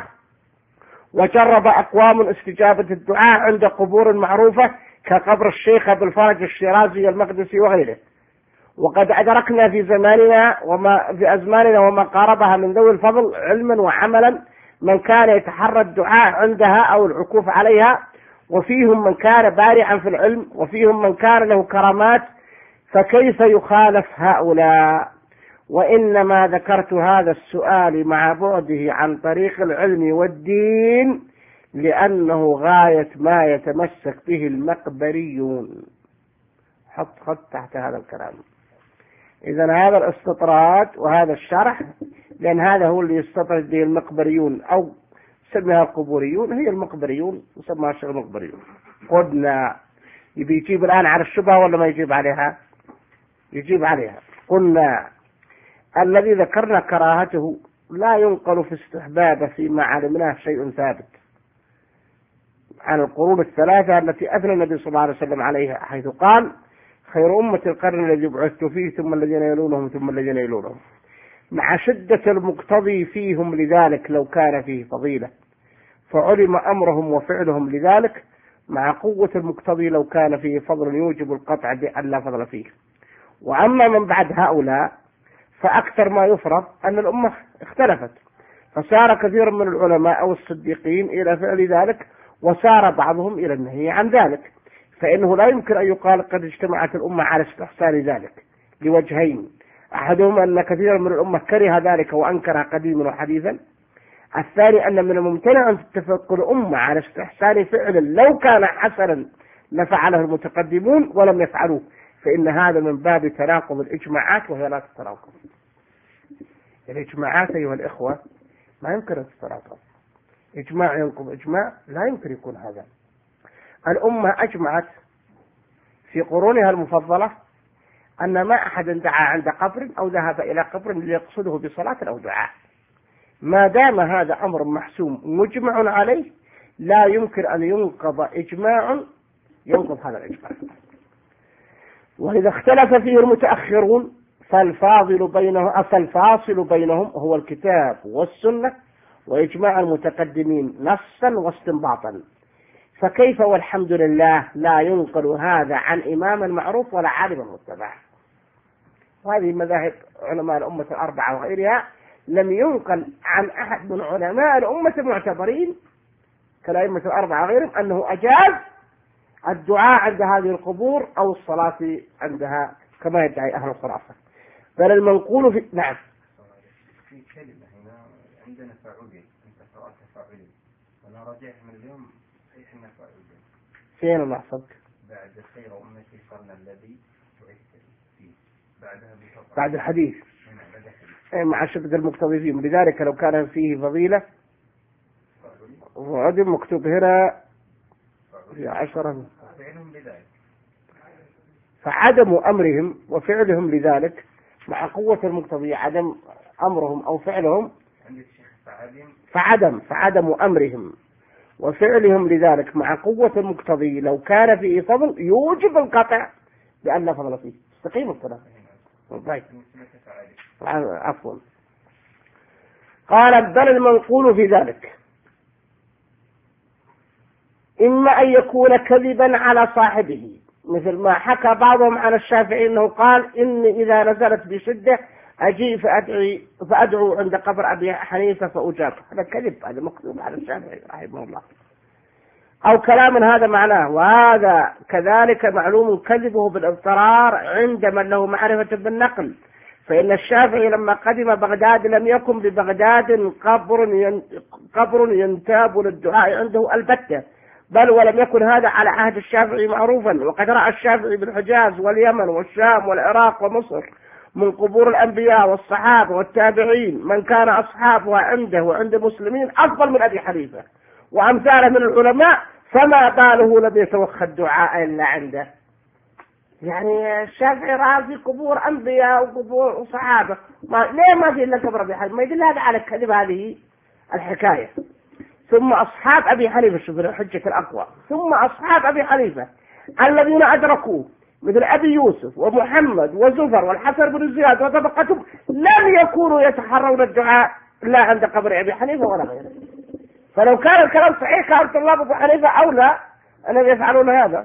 وجرب أقوام استجابة الدعاء عند قبور معروفة كقبر الشيخ أبو الفرج الشيرازي المقدسي وغيره. وقد أدركنا في زماننا وما في أزماننا وما قاربها من ذوي الفضل علما وعملا من كان يتحرى الدعاء عندها أو العكوف عليها، وفيهم من كان بارعا في العلم وفيهم من كان له كرامات، فكيف يخالف هؤلاء؟ وإنما ذكرت هذا السؤال مع بعده عن طريق العلم والدين لأنه غاية ما يتمسك به المقبريون. حط خط تحت هذا الكلام. إذن هذا الاستطراد وهذا الشرح، لأن هذا هو اللي يستطرد به المقبريون أو سميها القبوريون، هي المقبريون وسماها الشيخ المقبريون. قلنا يبي يجيب الآن على الشبهة ولا ما يجيب عليها؟ يجيب عليها. قلنا الذي ذكرنا كراهته لا ينقل في استحبابه فيما علمناه شيء ثابت عن القرون الثلاثة التي أثنى النبي صلى الله عليه وسلم عليها، حيث قال خير أمة القرن الذي بعثت فيه ثم الذين يلونهم ثم الذين يلونهم، مع شدة المقتضي فيهم لذلك لو كان فيه فضيلة، فعلم أمرهم وفعلهم لذلك، مع قوة المقتضي لو كان فيه فضل يوجب القطع بأن لا فضل فيه. وأما من بعد هؤلاء فأكثر ما يفرض أن الأمة اختلفت، فسار كثير من العلماء أو الصديقين إلى فعل ذلك، وسار بعضهم إلى النهي عن ذلك. فإنه لا يمكن أن يقال قد اجتمعت الأمة على استحسان ذلك لوجهين: أحدهما أن كثير من الأمة كره ذلك وأنكر قديما وحديثا، الثاني أن من الممتنع أن تتفق الأمة على استحسان فعل لو كان حسنا لفعله المتقدمون ولم يفعلوه، فإن هذا من باب تناقض الإجماعات وهي لا تتناقض. الإجماعات أيها الإخوة ما يمكن أن تتناقض، إجماع ينقض إجماع لا يمكن يكون هذا. الأمة أجمعت في قرونها المفضلة أن ما أحد دعا عند قبر أو ذهب إلى قبر ليقصده بصلاة أو دعاء، ما دام هذا أمر محسوم مجمع عليه لا يمكن أن ينقض إجماع ينقض هذا الإجماع. وإذا اختلف فيه المتأخرون فالفاضل بينهم فالفاصل بينهم هو الكتاب والسنة وإجماع المتقدمين نصا واستنباطا، فكيف والحمد لله لا ينقل هذا عن إمام معروف ولا عالم متبع. وهذه مذاهب علماء الأمة الأربعة وغيرها لم ينقل عن أحد من علماء الأمة المعتبرين كالأئمة الأربعة وغيرهم أنه أجاز الدعاء عند هذه القبور أو الصلاة عندها كما يدعي أهل الخرافة، بل المنقول في نعم. في كلمة هنا عندنا فاعلين، أنت قرأت فاعلين، وأنا راجعها من اليوم إحنا فاعلين. فين المقصد؟ بعد خير أمتي قرن الذي بعثت فيه، بعدها بفضل. بعد الحديث. بعد الحديث. مع شدة المقتضي فيه، لذلك لو كان فيه فضيلة وعد مكتوب هنا في عشرة، فعدم أمرهم وفعلهم لذلك مع قوة المقتضي عدم أمرهم أو فعلهم، فعدم فعدم أمرهم وفعلهم لذلك مع قوة المقتضي لو كان فيه فضل يوجب القطع بأن لا فضل فيه. استقيم الكلام. طيب عفوا. قال بل المنقول في ذلك إما أن يكون كذبا على صاحبه، مثل ما حكى بعضهم عن الشافعي أنه قال إني إذا نزلت بشدة أجي فأدعي فأدعو عند قبر أبي حنيفة فأجاب. هذا كذب، هذا مكتوب على الشافعي رحمه الله. أو كلام هذا معناه، وهذا كذلك معلوم كذبه بالاضطرار عند من له معرفة بالنقل، فإن الشافعي لما قدم بغداد لم يكن ببغداد قبر قبر ينتاب للدعاء عنده البتة، بل ولم يكن هذا على عهد الشافعي معروفا، وقد رأى الشافعي بالحجاز واليمن والشام والعراق ومصر من قبور الأنبياء والصحابة والتابعين من كان أصحابها عنده وعند المسلمين أفضل من أبي حنيفة وأمثاله من العلماء، فما باله لم يتوخى الدعاء إلا عنده. يعني الشافعي رأى في قبور أنبياء وقبور صحابة، ما ليه ما في إلا قبر أبي حنيفة؟ ما يدل هذا على كذب هذه الحكاية. ثم أصحاب أبي حنيفة، شوف الحجة الأقوى، ثم أصحاب أبي حنيفة الذين أدركوا مثل أبي يوسف ومحمد وزفر والحسن بن زياد وطبقتهم لم يكونوا يتحرون الدعاء لا عند قبر أبي حنيفة ولا غيره. فلو كان الكلام صحيح كان طلاب أبي حنيفة أولى أن يفعلون هذا.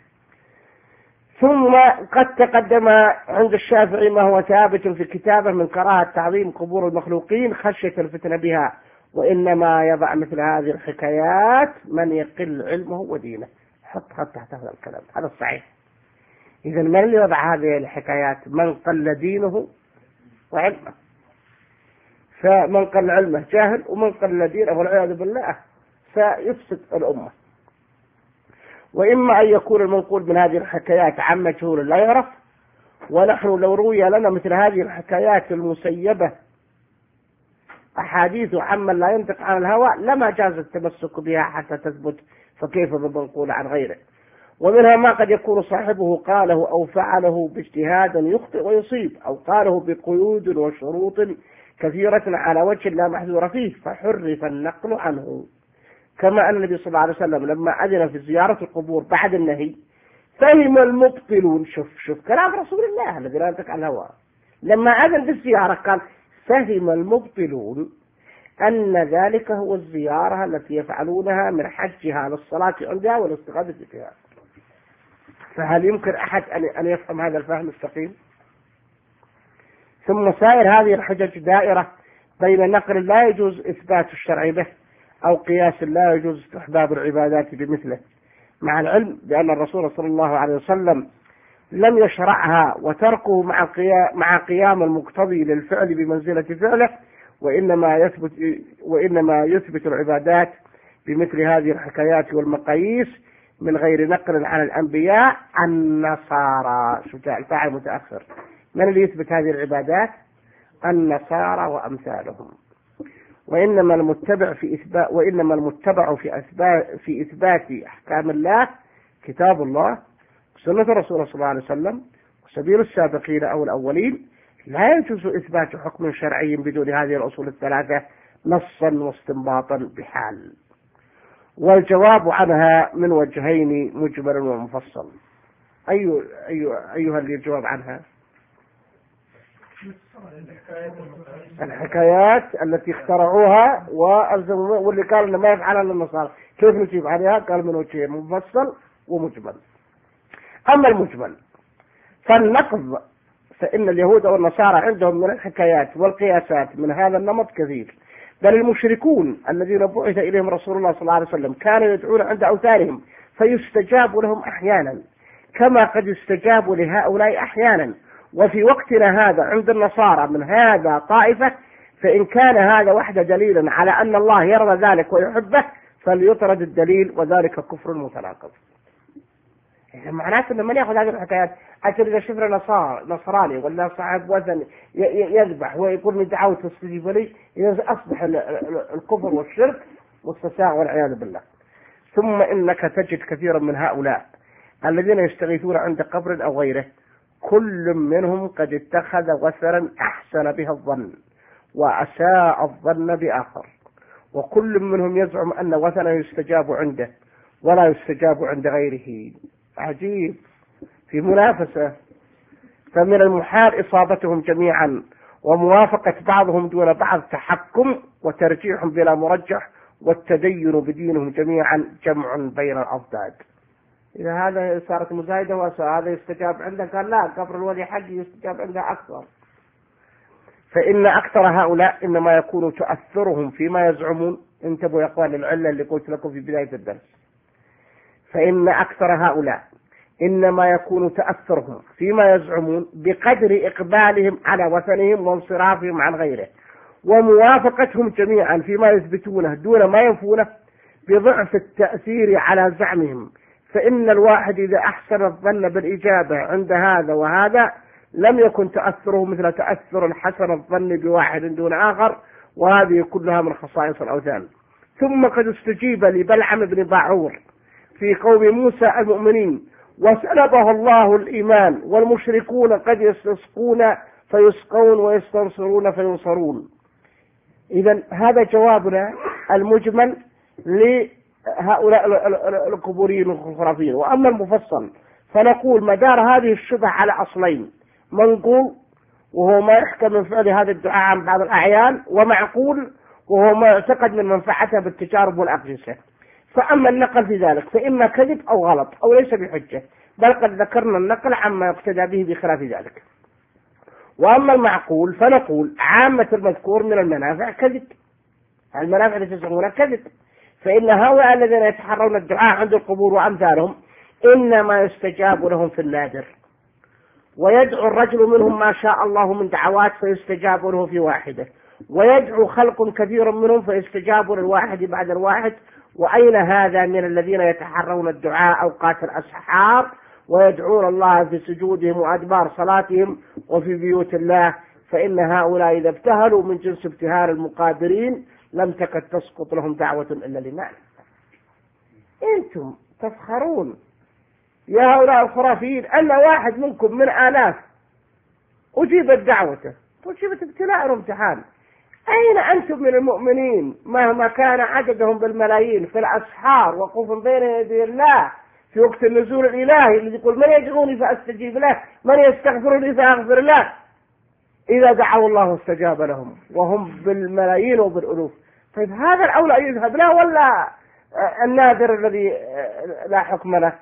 ثم قد تقدم عند الشافعي ما هو ثابت في كتابه من كراهة تعظيم قبور المخلوقين خشية الفتنة بها، وإنما يضع مثل هذه الحكايات من يقل علمه ودينه. حط حط تحت هذا الكلام، هذا الصحيح. إذا من اللي يضع هذه الحكايات؟ من قل دينه وعلمه، فمن قل علمه جاهل، ومن قل دينه والعياذ بالله سيفسد الأمة. وإما أن يكون المنقول من هذه الحكايات عن مجهول لا يعرف، ونحن لو روي لنا مثل هذه الحكايات المسيبة أحاديث عمن لا ينطق عن الهوى لما جاز التمسك بها حتى تثبت، فكيف بالمنقول عن غيره؟ ومنها ما قد يكون صاحبه قاله أو فعله باجتهاد يخطئ ويصيب، أو قاله بقيود وشروط كثيرة على وجه لا محذور فيه فحرف النقل عنه، كما أن النبي صلى الله عليه وسلم لما أذن في زيارة القبور بعد النهي فهم المبطلون، شوف شوف كلام رسول الله الذي لا ينطق عن الهوى، لما أذن بالزيارة قال فهم المبطلون أن ذلك هو الزيارة التي يفعلونها من حجها للصلاة عندها والاستغاثة فيها. فهل يمكن أحد أن يفهم هذا الفهم السقيم؟ ثم سائر هذه الحجج دائرة بين نقل لا يجوز إثبات الشرع به أو قياس لا يجوز استحباب العبادات بمثله، مع العلم بأن الرسول صلى الله عليه وسلم لم يشرعها، وتركه مع قيام, مع قيام المقتضي للفعل بمنزلة فعله، وإنما يثبت وإنما يثبت العبادات بمثل هذه الحكايات والمقاييس من غير نقل عن الأنبياء النصارى. شوف الفاعل متأخر. من اللي يثبت هذه العبادات؟ النصارى وأمثالهم. وإنما المتبع في إثبات وإنما المتبع في إثبات في إثبات أحكام الله كتاب الله وسنة الرسول صلى الله عليه وسلم وسبيل السابقين أو الأولين. لا يجوز إثبات حكم شرعي بدون هذه الأصول الثلاثة نصا واستنباطا بحال. والجواب عنها من وجهين مجمل ومفصل. أي أي أيها اللي الجواب عنها؟ الحكايات التي اخترعوها والزموا واللي قال إنه ما يفعلها إلا النصارى، كيف نجيب عليها؟ قال من وجهين مفصل ومجمل. أما المجمل فالنقض، فإن اليهود والنصارى عندهم من الحكايات والقياسات من هذا النمط كثير، بل المشركون الذين بعث إليهم رسول الله صلى الله عليه وسلم كانوا يدعون عند أوثانهم فيستجاب لهم أحيانا كما قد يستجاب لهؤلاء أحيانا. وفي وقتنا هذا عند النصارى من هذا طائفة، فإن كان هذا وحده دليلا على أن الله يرضى ذلك ويحبه فليطرد الدليل، وذلك كفر متناقض. معناته أنه من يأخذ هذه الحكايات أجل إذا شفنا نصار نصراني ولا صاحب وثن يذبح ويقول لي دعوت تستجيب لي، إذا أصبح الكفر والشرك والفساق والعياذ بالله. ثم إنك تجد كثيرا من هؤلاء الذين يستغيثون عند قبر أو غيره كل منهم قد اتخذ وثنا أحسن بها الظن وأساء الظن بآخر، وكل منهم يزعم أن وثنا يستجاب عنده ولا يستجاب عند غيره. عجيب، في منافسة. فمن المحال إصابتهم جميعا وموافقة بعضهم دون بعض تحكم وترجيح بلا مرجح، والتدين بدينهم جميعا جمع بين الأضداد. إذا هذا صارت مزايدة وهذا يستجاب عنده، قال لا، قبر الولي حقي يستجاب عنده أكثر. فإن أكثر هؤلاء إنما يكون تأثرهم فيما يزعمون. انتبهوا يا أخوان العلة اللي قلت لكم في بداية الدرس. فإن أكثر هؤلاء إنما يكون تأثرهم فيما يزعمون بقدر إقبالهم على وثنهم وانصرافهم عن غيره، وموافقتهم جميعا فيما يثبتونه دون ما ينفونه بضعف التأثير على زعمهم. فإن الواحد إذا أحسن الظن بالإجابة عند هذا وهذا لم يكن تأثره مثل تأثر الحسن الظن بواحد دون آخر، وهذه كلها من خصائص الأوثان. ثم قد استجيب لبلعم بن باعور في قوم موسى المؤمنين وسلبه الله الإيمان، والمشركون قد يستسقون فيسقون ويستنصرون فينصرون. إذن هذا جوابنا المجمل لهؤلاء القبوريين والخرافيين. وأما المفصل فنقول مدار هذه الشبهة على أصلين: منقول وهو ما يحكم من فعل هذا الدعاء عن بعض الأعيان، ومعقول وهو ما يعتقد من منفعتها بالتجارب والأقيسة. فأما النقل في ذلك فإما كذب أو غلط أو ليس بحجة، بل قد ذكرنا النقل عما يقتدى به بخلاف ذلك. وأما المعقول فنقول عامة المذكور من المنافع كذب، المنافع التي تسمونها كذب. فإن هؤلاء الذين يتحرون الدعاء عند القبور وأمثالهم إنما يستجاب لهم في النادر، ويدعو الرجل منهم ما شاء الله من دعوات فيستجاب له في واحدة، ويدعو خلق كثير منهم فيستجاب للواحد بعد الواحد. وأين هذا من الذين يتحرون الدعاء أوقات الأسحار ويدعون الله في سجودهم وأدبار صلاتهم وفي بيوت الله؟ فإن هؤلاء إذا ابتهلوا من جنس ابتهال المقابرين لم تكد تسقط لهم دعوة إلا لمال. أنتم تفخرون يا هؤلاء الخرافيين أن واحد منكم من آلاف أجيبت دعوته وأجيبت ابتلاء وامتحان. أين أنتم من المؤمنين مهما كان عددهم بالملايين في الأسحار وقوف بين يدي الله في وقت النزول الإلهي الذي يقول من يدعوني فأستجيب له، من يستغفرني فأغفر له؟ إذا دعوا الله استجاب لهم وهم بالملايين وبالألوف. طيب هذا الأولى يذهب له ولا النادر الذي لا حكم له؟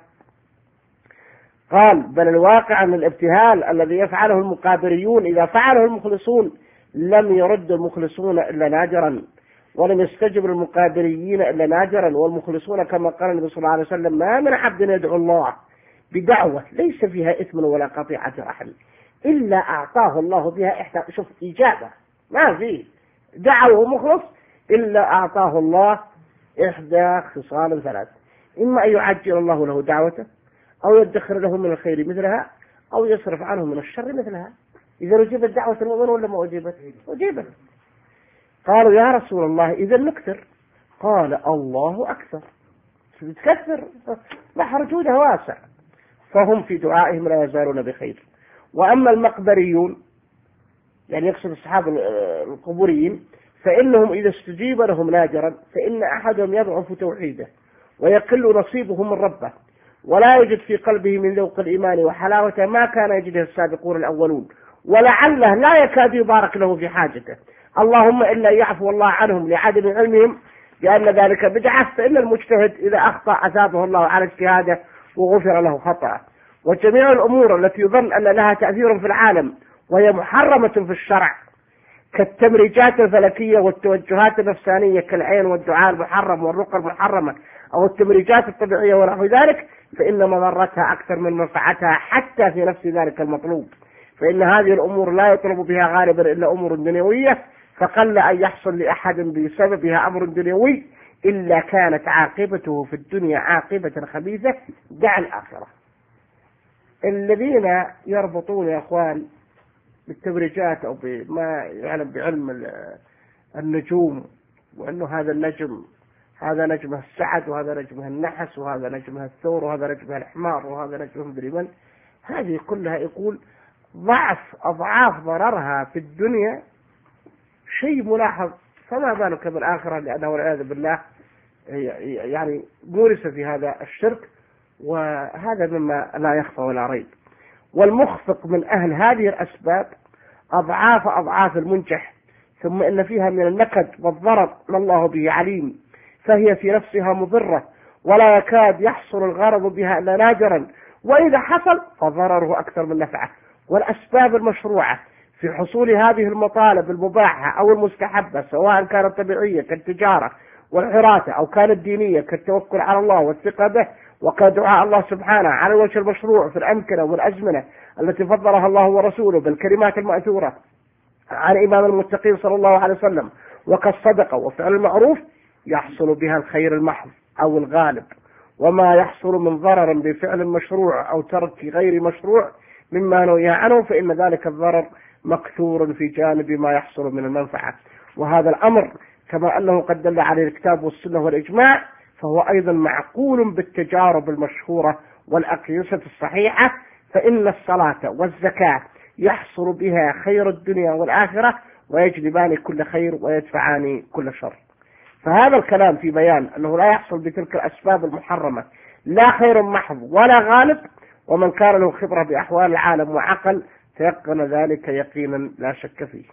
قال بل الواقع أن الابتهال الذي يفعله المقابريون إذا فعله المخلصون لم يرد المخلصون إلا نادرا، ولم يستجب المقابريين إلا نادرا. والمخلصون كما قال النبي صلى الله عليه وسلم ما من عبد يدعو الله بدعوة ليس فيها إثم ولا قطيعة رحم إلا أعطاه الله بها إحدى. شوف إجابة ما فيه دعوه مخلص إلا أعطاه الله إحدى خصال ثلاث: إما أن يعجل الله له دعوته، أو يدخر له من الخير مثلها، أو يصرف عنه من الشر مثلها. إذا أجيبت دعوة المؤمن ولا ما أجيبت؟ أجيبت. قالوا يا رسول الله إذا نكثر. قال الله أكثر. تكثر بحر جوده واسع. فهم في دعائهم لا يزالون بخير. وأما المقبريون، يعني يقصد أصحاب القبوريين، فإنهم إذا استجيب لهم نادرا فإن أحدهم يضعف توحيده ويقل نصيبه من ربه، ولا يجد في قلبه من ذوق الإيمان وحلاوة ما كان يجده السابقون الأولون، ولعله لا يكاد يبارك له في حاجته، اللهم إلا يعفو الله عنهم لعدم علمهم بأن ذلك بدعة. فإن المجتهد إذا أخطأ أثابه الله على اجتهاده وغفر له خطأه. وجميع الأمور التي يظن أن لها تأثير في العالم وهي محرمة في الشرع كالتمريجات الفلكية والتوجهات النفسانية كالعين والدعاء المحرم والرقى المحرمة أو التمريجات الطبيعية ونحو ذلك، فإن مضرتها أكثر من منفعتها حتى في نفس ذلك المطلوب. فإن هذه الأمور لا يطلب بها غالبا إلا أمور دنيوية، فقل أن يحصل لأحد بسببها أمر دنيوي إلا كانت عاقبته في الدنيا عاقبة خبيثة دع الآخرة. الذين يربطون يا أخوان بالتبريجات أو بما يعلم بعلم النجوم، وأنه هذا النجم هذا نجمه السعد وهذا نجمه النحس وهذا نجمه الثور وهذا نجمه الحمار وهذا نجمه مدري من، هذه كلها يقول ضعف أضعاف ضررها في الدنيا شيء ملاحظ، فما بالك بالآخرة، لأنه والعياذ بالله يعني مورس في هذا الشرك، وهذا مما لا يخفى ولا ريب. والمخفق من أهل هذه الأسباب أضعاف أضعاف المنجح، ثم إن فيها من النكد والضرر ما الله به عليم، فهي في نفسها مضرة ولا يكاد يحصل الغرض بها إلا نادرا، وإذا حصل فضرره أكثر من نفعه. والأسباب المشروعة في حصول هذه المطالب المباحة أو المستحبة سواء كانت طبيعية كالتجارة والحراثة أو كانت دينية كالتوكل على الله والثقة به وكدعاء الله سبحانه على الوجه المشروع في الأمكنة والأزمنة التي فضلها الله ورسوله بالكلمات المأثورة عن إمام المتقين صلى الله عليه وسلم وكالصدقة وفعل المعروف، يحصل بها الخير المحض أو الغالب. وما يحصل من ضرر بفعل مشروع أو ترك غير مشروع مما نهي عنه فإن ذلك الضرر مكثور في جانب ما يحصل من المنفعة. وهذا الأمر كما أنه قد دل عليه الكتاب والسنة والإجماع فهو أيضا معقول بالتجارب المشهورة والأقيسة الصحيحة. فإن الصلاة والزكاة يحصل بها خير الدنيا والآخرة ويجلبان كل خير ويدفعان كل شر. فهذا الكلام في بيان أنه لا يحصل بتلك الأسباب المحرمة لا خير محض ولا غالب، ومن كان له خبرة بأحوال العالم وعقل تيقن ذلك يقينا لا شك فيه.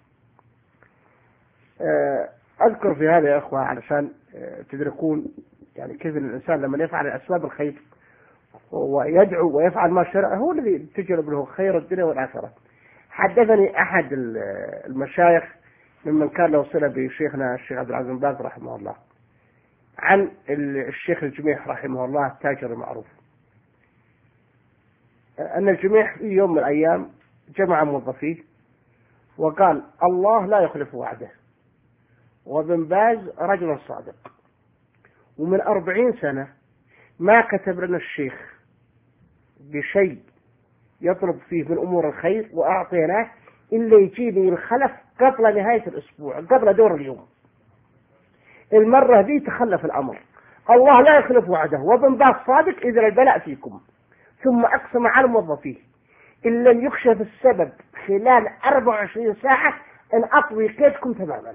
أذكر في هذا يا أخوة علشان تدركون يعني كيف الإنسان لما يفعل أسباب الخير ويدعو ويفعل ما شرع هو الذي تجلب له خير الدنيا والآخرة. حدثني أحد المشايخ ممن كان له صلة بشيخنا الشيخ عبد العزيز بن باز رحمه الله عن الشيخ الجميح رحمه الله التاجر المعروف، أن الجميح في يوم من الأيام جمع موظفيه وقال الله لا يخلف وعده، وابن باز رجل صادق، ومن أربعين سنة ما كتب لنا الشيخ بشيء يطلب فيه من أمور الخير وأعطيناه إلا يجيني الخلف قبل نهاية الأسبوع قبل دور اليوم. المرة دي تخلف الأمر، الله لا يخلف وعده وابن باز صادق إذا البلاء فيكم. ثم أقسم على موظفيه إن لم يكشف السبب خلال أربع وعشرين ساعة أن أطوي كيدكم تماما.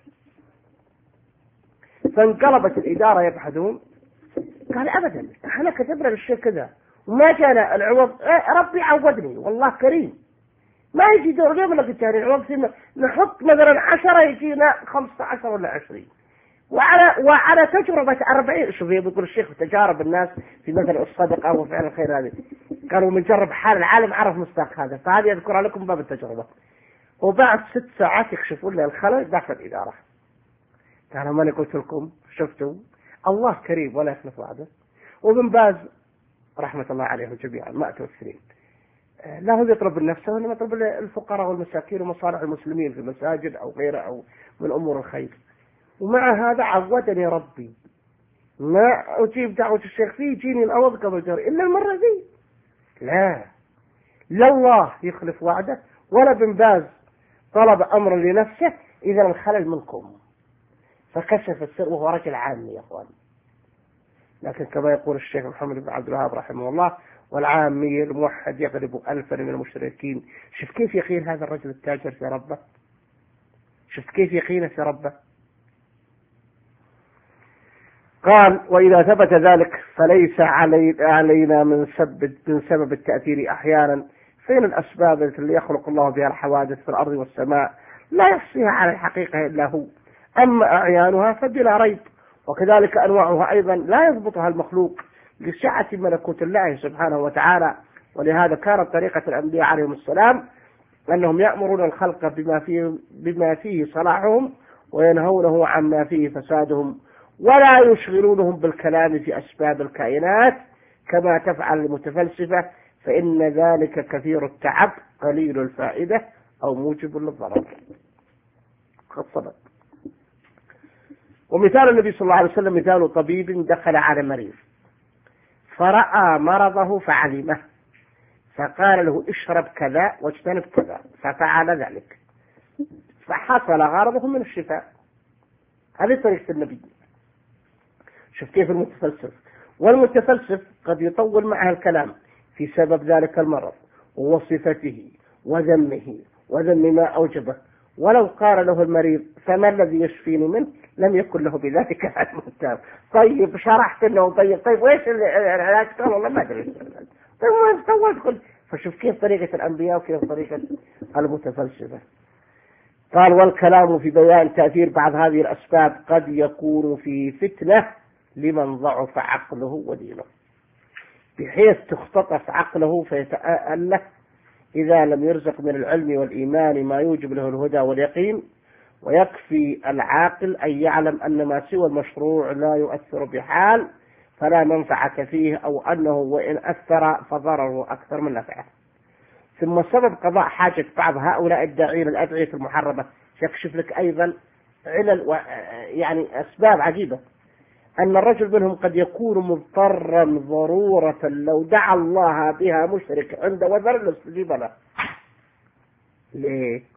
فانقلبت الإدارة يبحثون، قال أبدا احنا كتبنا للشيء كذا وما جانا العوض، ربي عوضني والله كريم، ما يجي دور اليوم ولا الثاني العوض فينا نحط مثلا عشرة يجينا خمسة عشر ولا عشرين، وعلى وعلى تجربة أربعين. شوف يقول الشيخ تجارب الناس في مثل الصدقة وفعل الخير هذه، قالوا من جرب حال العالم عرف مصداق هذا، فهذه أذكرها لكم باب التجربة. وبعد ست ساعات يكشفون لي الخلل داخل الإدارة. قالوا ماني قلت لكم شفتوا الله كريم ولا يخلف وعده. وابن باز رحمة الله عليهم جميعا ما أتوسلين لا هو يطلب لنفسه، وإنما يطلب الفقراء والمساكين ومصالح المسلمين في المساجد أو غيره أو من أمور الخير. ومع هذا عودني ربي ما أجيب دعوة الشيخ فيه يجيني الأوض قبل جاري إلا المرة دي. لا لا الله يخلف وعده ولا بن باز طلب أمر لنفسه إذا الخلل منكم، فكشف السر وهو رجل عامي يا أخوان. لكن كما يقول الشيخ محمد بن عبد الوهاب رحمه الله: والعامي الموحد يغلب ألفا من المشركين. شوف كيف يقين هذا الرجل التاجر في ربه، شوف كيف يقينه في ربه. قال: وإذا ثبت ذلك فليس علي علينا من سبب من سبب التأثير أحيانا، فين الأسباب التي يخلق الله بها الحوادث في الأرض والسماء لا يحصيها على الحقيقة إلا هو، أما أعيانها فبلا ريب، وكذلك أنواعها أيضا لا يضبطها المخلوق لسعة ملكوت الله سبحانه وتعالى. ولهذا كانت طريقة الأنبياء عليهم السلام أنهم يأمرون الخلق بما فيه, بما فيه صلاحهم وينهونه عما فيه فسادهم، ولا يشغلونهم بالكلام في أسباب الكائنات كما تفعل المتفلسفة، فإن ذلك كثير التعب قليل الفائدة أو موجب للضرر. خاصة. ومثال النبي صلى الله عليه وسلم مثال طبيب دخل على مريض فرأى مرضه فعلمه، فقال له: اشرب كذا واجتنب كذا، ففعل ذلك فحصل غرضه من الشفاء. هذه طريقة النبي. شوف كيف المتفلسف، والمتفلسف قد يطول معه الكلام في سبب ذلك المرض ووصفته وذمه وذم ما أوجبه، ولو قال له المريض: فما الذي يشفيني منه؟ لم يكن له بذلك علم تام. طيب شرحت له، طيب طيب ويش العلاج؟ قال: والله ما أدري. طيب طول كل. فشوف كيف طريقة الأنبياء وكيف طريقة المتفلسفة. قال: والكلام في بيان تأثير بعض هذه الأسباب قد يكون في فتنة لمن ضعف عقله ودينه، بحيث تختطف عقله فيتأله إذا لم يرزق من العلم والإيمان ما يوجب له الهدى واليقين. ويكفي العاقل أن يعلم أن ما سوى المشروع لا يؤثر بحال فلا منفعة فيه، أو أنه وإن أثر فضرره أكثر من نفعه. ثم سبب قضاء حاجة بعض هؤلاء الداعين الأدعية المحرمة يكشف لك أيضا علل و... يعني أسباب عجيبة، أن الرجل منهم قد يكون مضطرا ضرورة لو دعا الله بها مشرك عند وذر لاستجيب له. ليه؟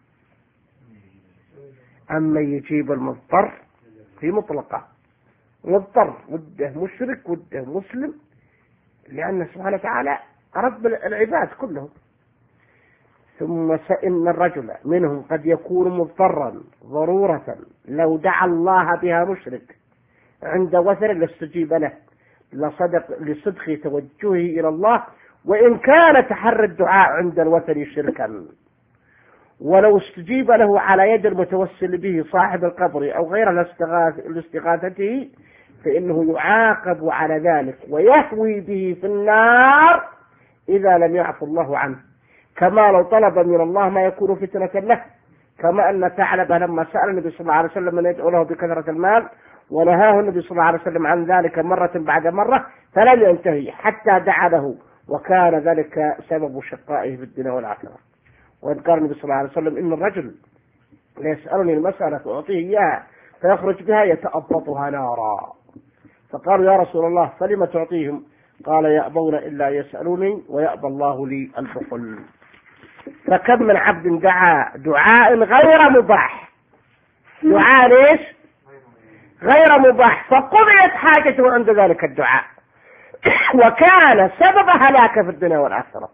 أما يجيب المضطر في مطلقة، مضطر وده مشرك وده مسلم، لأن سبحانه وتعالى رب العباد كلهم. ثم إن الرجل منهم قد يكون مضطرا ضرورة لو دعا الله بها مشرك عند وثر لاستجيب له لصدق لصدق توجهه إلى الله، وإن كان تحرى الدعاء عند الوثر شركا. ولو استجيب له على يد المتوسل به صاحب القبر أو غير لاستغاثته فإنه يعاقب على ذلك ويهوي به في النار إذا لم يعفو الله عنه، كما لو طلب من الله ما يكون فتنة له. كما أن ثعلبة لما سأل النبي صلى الله عليه وسلم أن يدعو له بكثرة المال، ونهاه النبي صلى الله عليه وسلم عن ذلك مرة بعد مرة، فلم ينتهي حتى دعا له، وكان ذلك سبب شقائه في الدنيا والآخرة. وإذ قال النبي صلى الله عليه وسلم: إن الرجل ليسألني المسألة فأعطيه إياها فيخرج بها يتأبطها نارا. فقالوا: يا رسول الله فلم تعطيهم؟ قال: يأبون إلا يسألوني ويأبى الله لي البخل. فكم من عبد دعا دعاء غير مباح، دعاء ليش؟ غير مباح، فقضيت حاجته عند ذلك الدعاء وكان سبب هلاكه في الدنيا والآخرة.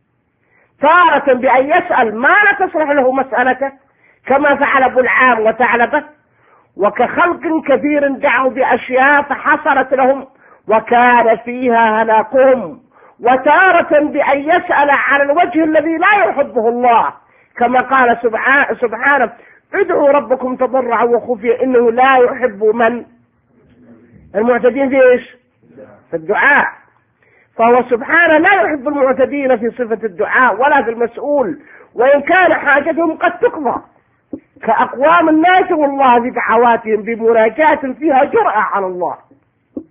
تارة بأن يسأل ما لا تصلح له مسألته كما فعل بلعام وثعلبة، وكخلق كثير دعوا بأشياء فحصلت لهم وكان فيها هلاكهم. وتارة بأن يسأل على الوجه الذي لا يحبه الله، كما قال سبحانه: ادعوا ربكم تضرعا وخفيا إنه لا يحب من المعتدين في إيش؟ في الدعاء. فهو سبحانه لا يحب المعتدين في صفة الدعاء ولا في المسؤول، وإن كان حاجتهم قد تقضى، كأقوام الناس والله بدعواتهم بمناجاة فيها جرأة على الله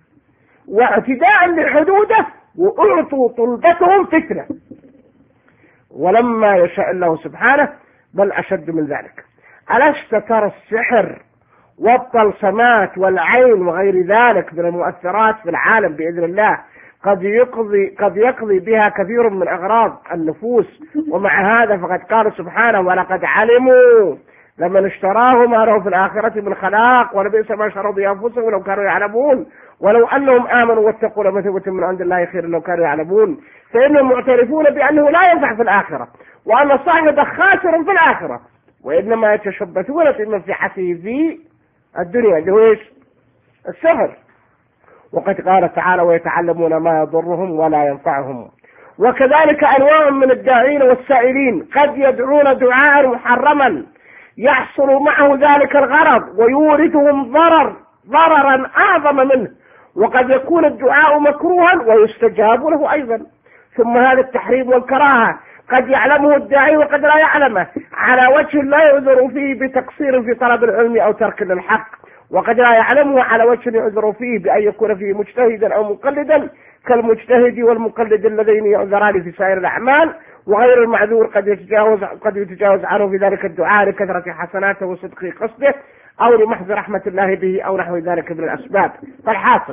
واعتداء لحدوده، وأعطوا طلبتهم فتنة. ولما يشاء الله سبحانه بل أشد من ذلك. ألست ترى السحر والطلسمات والعين وغير ذلك من المؤثرات في العالم بإذن الله قد يقضي قد يقضي بها كثير من أغراض النفوس، ومع هذا فقد قال سبحانه ولقد علموا لمن اشتراه ما له في الآخرة من خلاق ولبئس ما شروا به أنفسهم لو كانوا يعلمون ولو أنهم آمنوا واتقوا لمثوبة من عند الله خير لو كانوا يعلمون. فإنهم معترفون بأنه لا ينفع في الآخرة وأن صاحبه خاسر في الآخرة، وإنما يتشبثون بمصلحته في الدنيا اللي هو ايش؟ السحر. وقد قال تعالى ويتعلمون ما يضرهم ولا ينفعهم. وكذلك أنواع من الداعين والسائلين قد يدعون دعاء محرما يحصل معه ذلك الغرض ويورثهم ضرر ضررا أعظم منه، وقد يكون الدعاء مكروها ويستجاب له أيضا. ثم هذا التحريم والكراهة قد يعلمه الداعي وقد لا يعلمه على وجه لا يعذر فيه بتقصير في طلب العلم أو ترك للحق، وقد لا يعلمه على وجه يعذر فيه بأن يكون فيه مجتهدا أو مقلدا كالمجتهد والمقلد اللذين يعذران في سائر الأعمال، وغير المعذور قد يتجاوز قد يتجاوز عنه في ذلك الدعاء لكثرة حسناته وصدق قصده أو لمحض رحمة الله به أو نحو ذلك من الأسباب. فالحاصل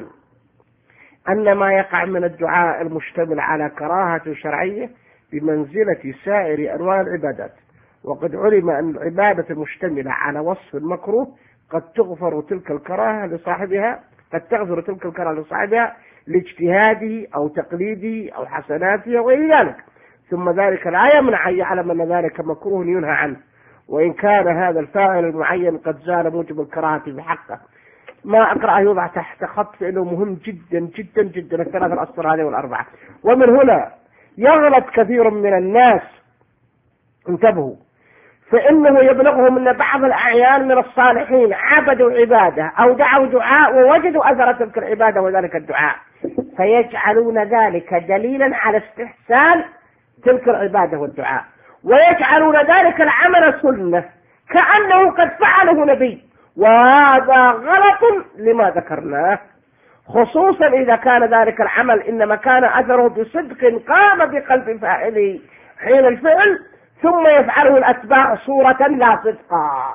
أن ما يقع من الدعاء المشتمل على كراهة شرعية بمنزلة سائر أنواع العبادات، وقد علم أن العبادة المشتملة على وصف مكروه قد تغفر تلك الكراهة لصاحبها قد تغفر تلك الكراهة لصاحبها لاجتهاده أو تقليده أو حسناته وغير ذلك، ثم ذلك لا يمنع أن يعلم أن ذلك مكروه ينهى عنه، وإن كان هذا الفاعل المعين قد زال موجب الكراهة بحقه. ما أقرأ يوضع تحت خط فإنه مهم جدا جدا جدا الثلاث الأسطر هذه والأربعة. ومن هنا يغلط كثير من الناس، انتبهوا، فإنه يبلغهم أن بعض الأعيان من الصالحين عبدوا عبادة أو دعوا دعاء ووجدوا أثر تلك العبادة وذلك الدعاء، فيجعلون ذلك دليلا على استحسان تلك العبادة والدعاء، ويجعلون ذلك العمل سنة كأنه قد فعله نبي، وهذا غلط لما ذكرناه، خصوصا إذا كان ذلك العمل إنما كان أثره بصدق قام بقلب فاعله حين الفعل، ثم يفعله الأتباع صورة لا صدقا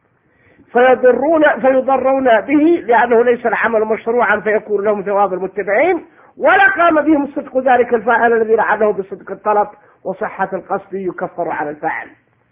فيضرون فيضرون به لأنه ليس العمل مشروعا فيكون لهم ثواب المتبعين، ولا قام بهم صدق ذلك الفاعل الذي لعله بصدق الطلب وصحة القصد يكفر على الفاعل.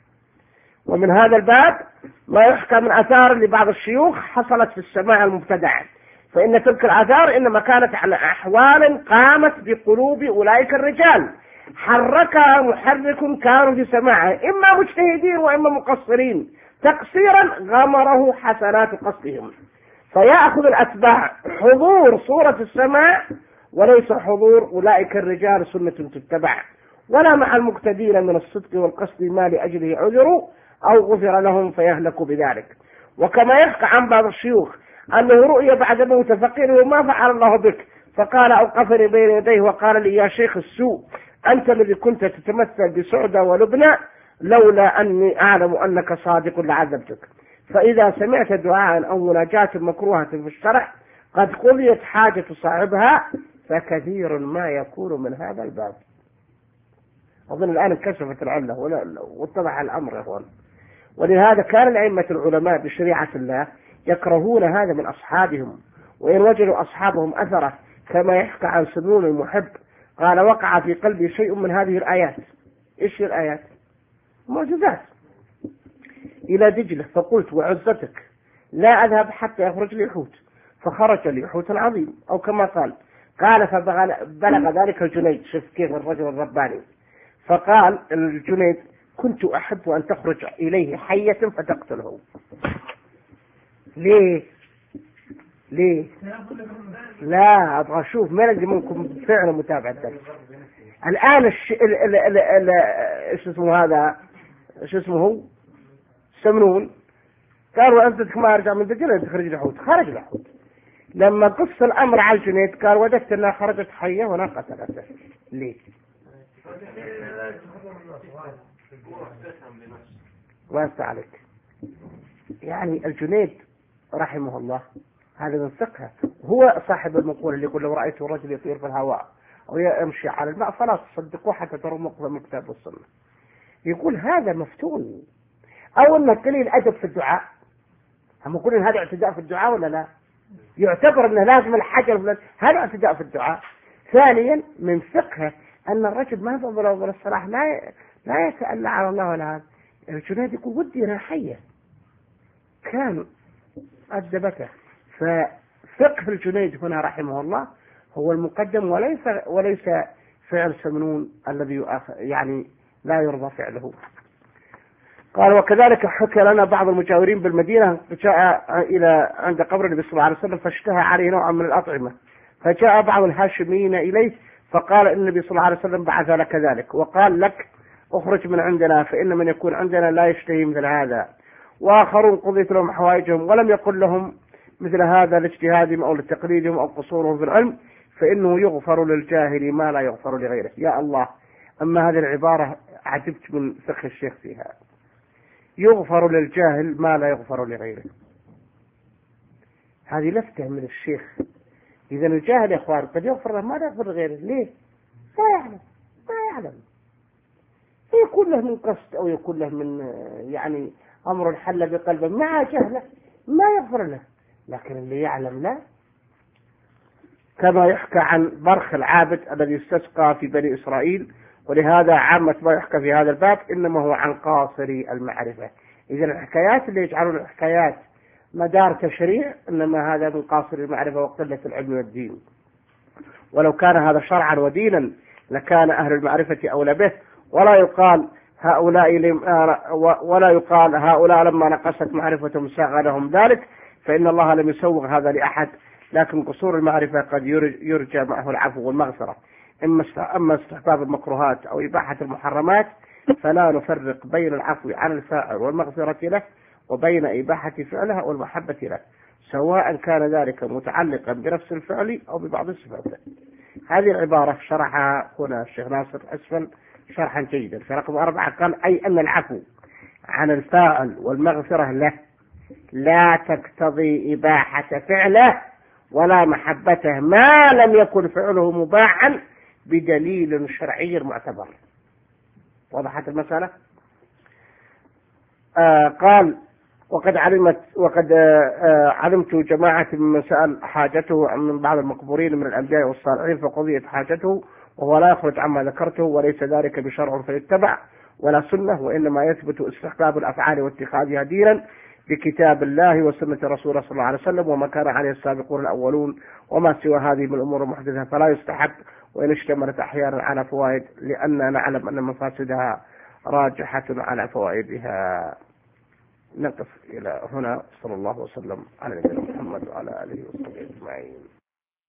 ومن هذا الباب ما يحكى من آثار لبعض الشيوخ حصلت في السماع المبتدع، فإن تلك الآثار إنما كانت على أحوال قامت بقلوب أولئك الرجال حركها محرك كانوا في سماعه إما مجتهدين وإما مقصرين تقصيرا غمره حسنات قصدهم، فيأخذ الأتباع حضور صورة السماع وليس حضور أولئك الرجال سنة تتبع، ولا مع المقتدين من الصدق والقصد ما لأجله عذروا أو غفر لهم فيهلكوا بذلك. وكما يحكى عن بعض الشيوخ أنه رؤيا بعد موت فقير ما فعل الله بك، فقال أوقفني بين يديه وقال لي يا شيخ السوء أنت الذي كنت تتمثل بسعدة ولبنى لولا أني أعلم أنك صادق لعذبتك. فإذا سمعت دعاء أو مناجاة مكروهة في الشرع قد قضيت حاجة صاحبها فكثير ما يكون من هذا الباب. أظن الآن انكشفت العلة واتضح الأمر يا أخوان. ولهذا كان الأئمة العلماء بشريعة الله يكرهون هذا من أصحابهم، وإن وجدوا أصحابهم أثره كما يحكى عن سنون المحب قال وقع في قلبي شيء من هذه الآيات. إيش الآيات؟ معجزات. إلى دجلة فقلت وعزتك لا أذهب حتى يخرج لي حوت، فخرج لي حوت عظيم، أو كما قال قال فبلغ ذلك الجنيد. شوف كيف الرجل الرباني. فقال الجنيد كنت أحب أن تخرج إليه حية فتقتله. ليه ليه لا أبغى أشوف من اللي منكم فعلا متابعة الدرس الآن. الش... ال... ال... ال... ال... إيش اسمه هذا إيش اسمه هو سمنون قالوا أنت ما أرجع من دجلة تخرج لحوت، خرج لحوت. لما قص الأمر على الجنيد قال وجدت أنها خرجت حية وأنا قتلتها. ليه؟ واسع عليك. يعني الجنيد رحمه الله هذا من فقهه، هو صاحب المقولة اللي يقول لو رأيت الرجل يطير في الهواء أو يمشي على الماء فلا تصدقوه حتى تروا مقتضى من الكتاب والسنة. يقول هذا مفتون. أو أن قليل أدب في الدعاء، هم يقولون هذا اعتداء في الدعاء ولا لا؟ يعتبر أنه لازم الحجر، هذا اعتداء في الدعاء. ثانيا من فقهه أن الرجل ما ينظر ولا الصلاح لا لا يتألى على الله ولا هذا. الجنيد يقول ودي راحية كان أدبته. ففقه الجنيد هنا رحمه الله هو المقدم وليس وليس فعل سمنون الذي يعني لا يرضى فعله. قال وكذلك حكى لنا بعض المجاورين بالمدينة جاء إلى عند قبر النبي صلى الله عليه وسلم فاشتهى عليه نوعا من الأطعمة، فجاء بعض الهاشميين إليه فقال إن النبي صلى الله عليه وسلم بعث لك ذلك وقال لك اخرج من عندنا فإن من يكون عندنا لا يشتهي مثل هذا. وآخرون قضيت لهم حوائجهم ولم يقل لهم مثل هذا لاجتهادهم أو لتقليدهم أو قصورهم في العلم، فإنه يغفر للجاهل ما لا يغفر لغيره. يا الله، أما هذه العبارة عجبت من فقه الشيخ فيها، يغفر للجاهل ما لا يغفر لغيره. هذه لفتة من الشيخ. إذا الجاهل يا إخوان قد يغفر له ما لا يغفر لغيره. ليه؟ لا يعلم ما يعلم، يكون له من قصد أو يكون له من يعني أمر حل بقلبه مع جهله ما يغفر له، لكن اللي يعلم لا. كما يحكى عن برخ العابد الذي استسقى في بني إسرائيل، ولهذا عامة ما يحكى في هذا الباب إنما هو عن قاصري المعرفة. إذا الحكايات اللي يجعلون الحكايات مدار تشريع إنما هذا من قاصري المعرفة وقلة العلم والدين. ولو كان هذا شرعا ودينا لكان أهل المعرفة أولى به، ولا يقال هؤلاء ولا يقال هؤلاء لما نقصت معرفتهم ساغ لهم ذلك، فإن الله لم يسوغ هذا لأحد. لكن قصور المعرفة قد يرجى معه العفو والمغفرة. أما استحباب المكروهات أو إباحة المحرمات فلا نفرق بين العفو عن الفاعل والمغفرة له وبين إباحة فعلها والمحبة له، سواء كان ذلك متعلقا بنفس الفعل أو ببعض صفاته. هذه العبارة شرحها هنا الشيخ ناصر أسفل شرحا جيدا. في رقم أربعة قال أي أن العفو عن الفاعل والمغفرة له لا تقتضي إباحة فعله ولا محبته ما لم يكن فعله مباحا بدليل شرعي معتبر. وضحت المسألة؟ آه قال وقد علمت وقد آه علمت جماعة من سأل حاجته من بعض المقبورين من الأنبياء والصالحين فقضيت حاجته وهو لا يخرج عما ذكرته، وليس ذلك بشرع فيتبع ولا سنة، وإنما يثبت استحباب الأفعال واتخاذها دينا بكتاب الله وسنة رسوله صلى الله عليه وسلم وما كان عليه السابقون الأولون، وما سوى هذه من الأمور المحدثة فلا يستحب وإن اشتملت أحيانا على فوائد، لأننا نعلم أن مفاسدها راجحة على فوائدها. نقف إلى هنا. صلى الله وسلم على نبينا محمد وعلى آله وصحبه أجمعين.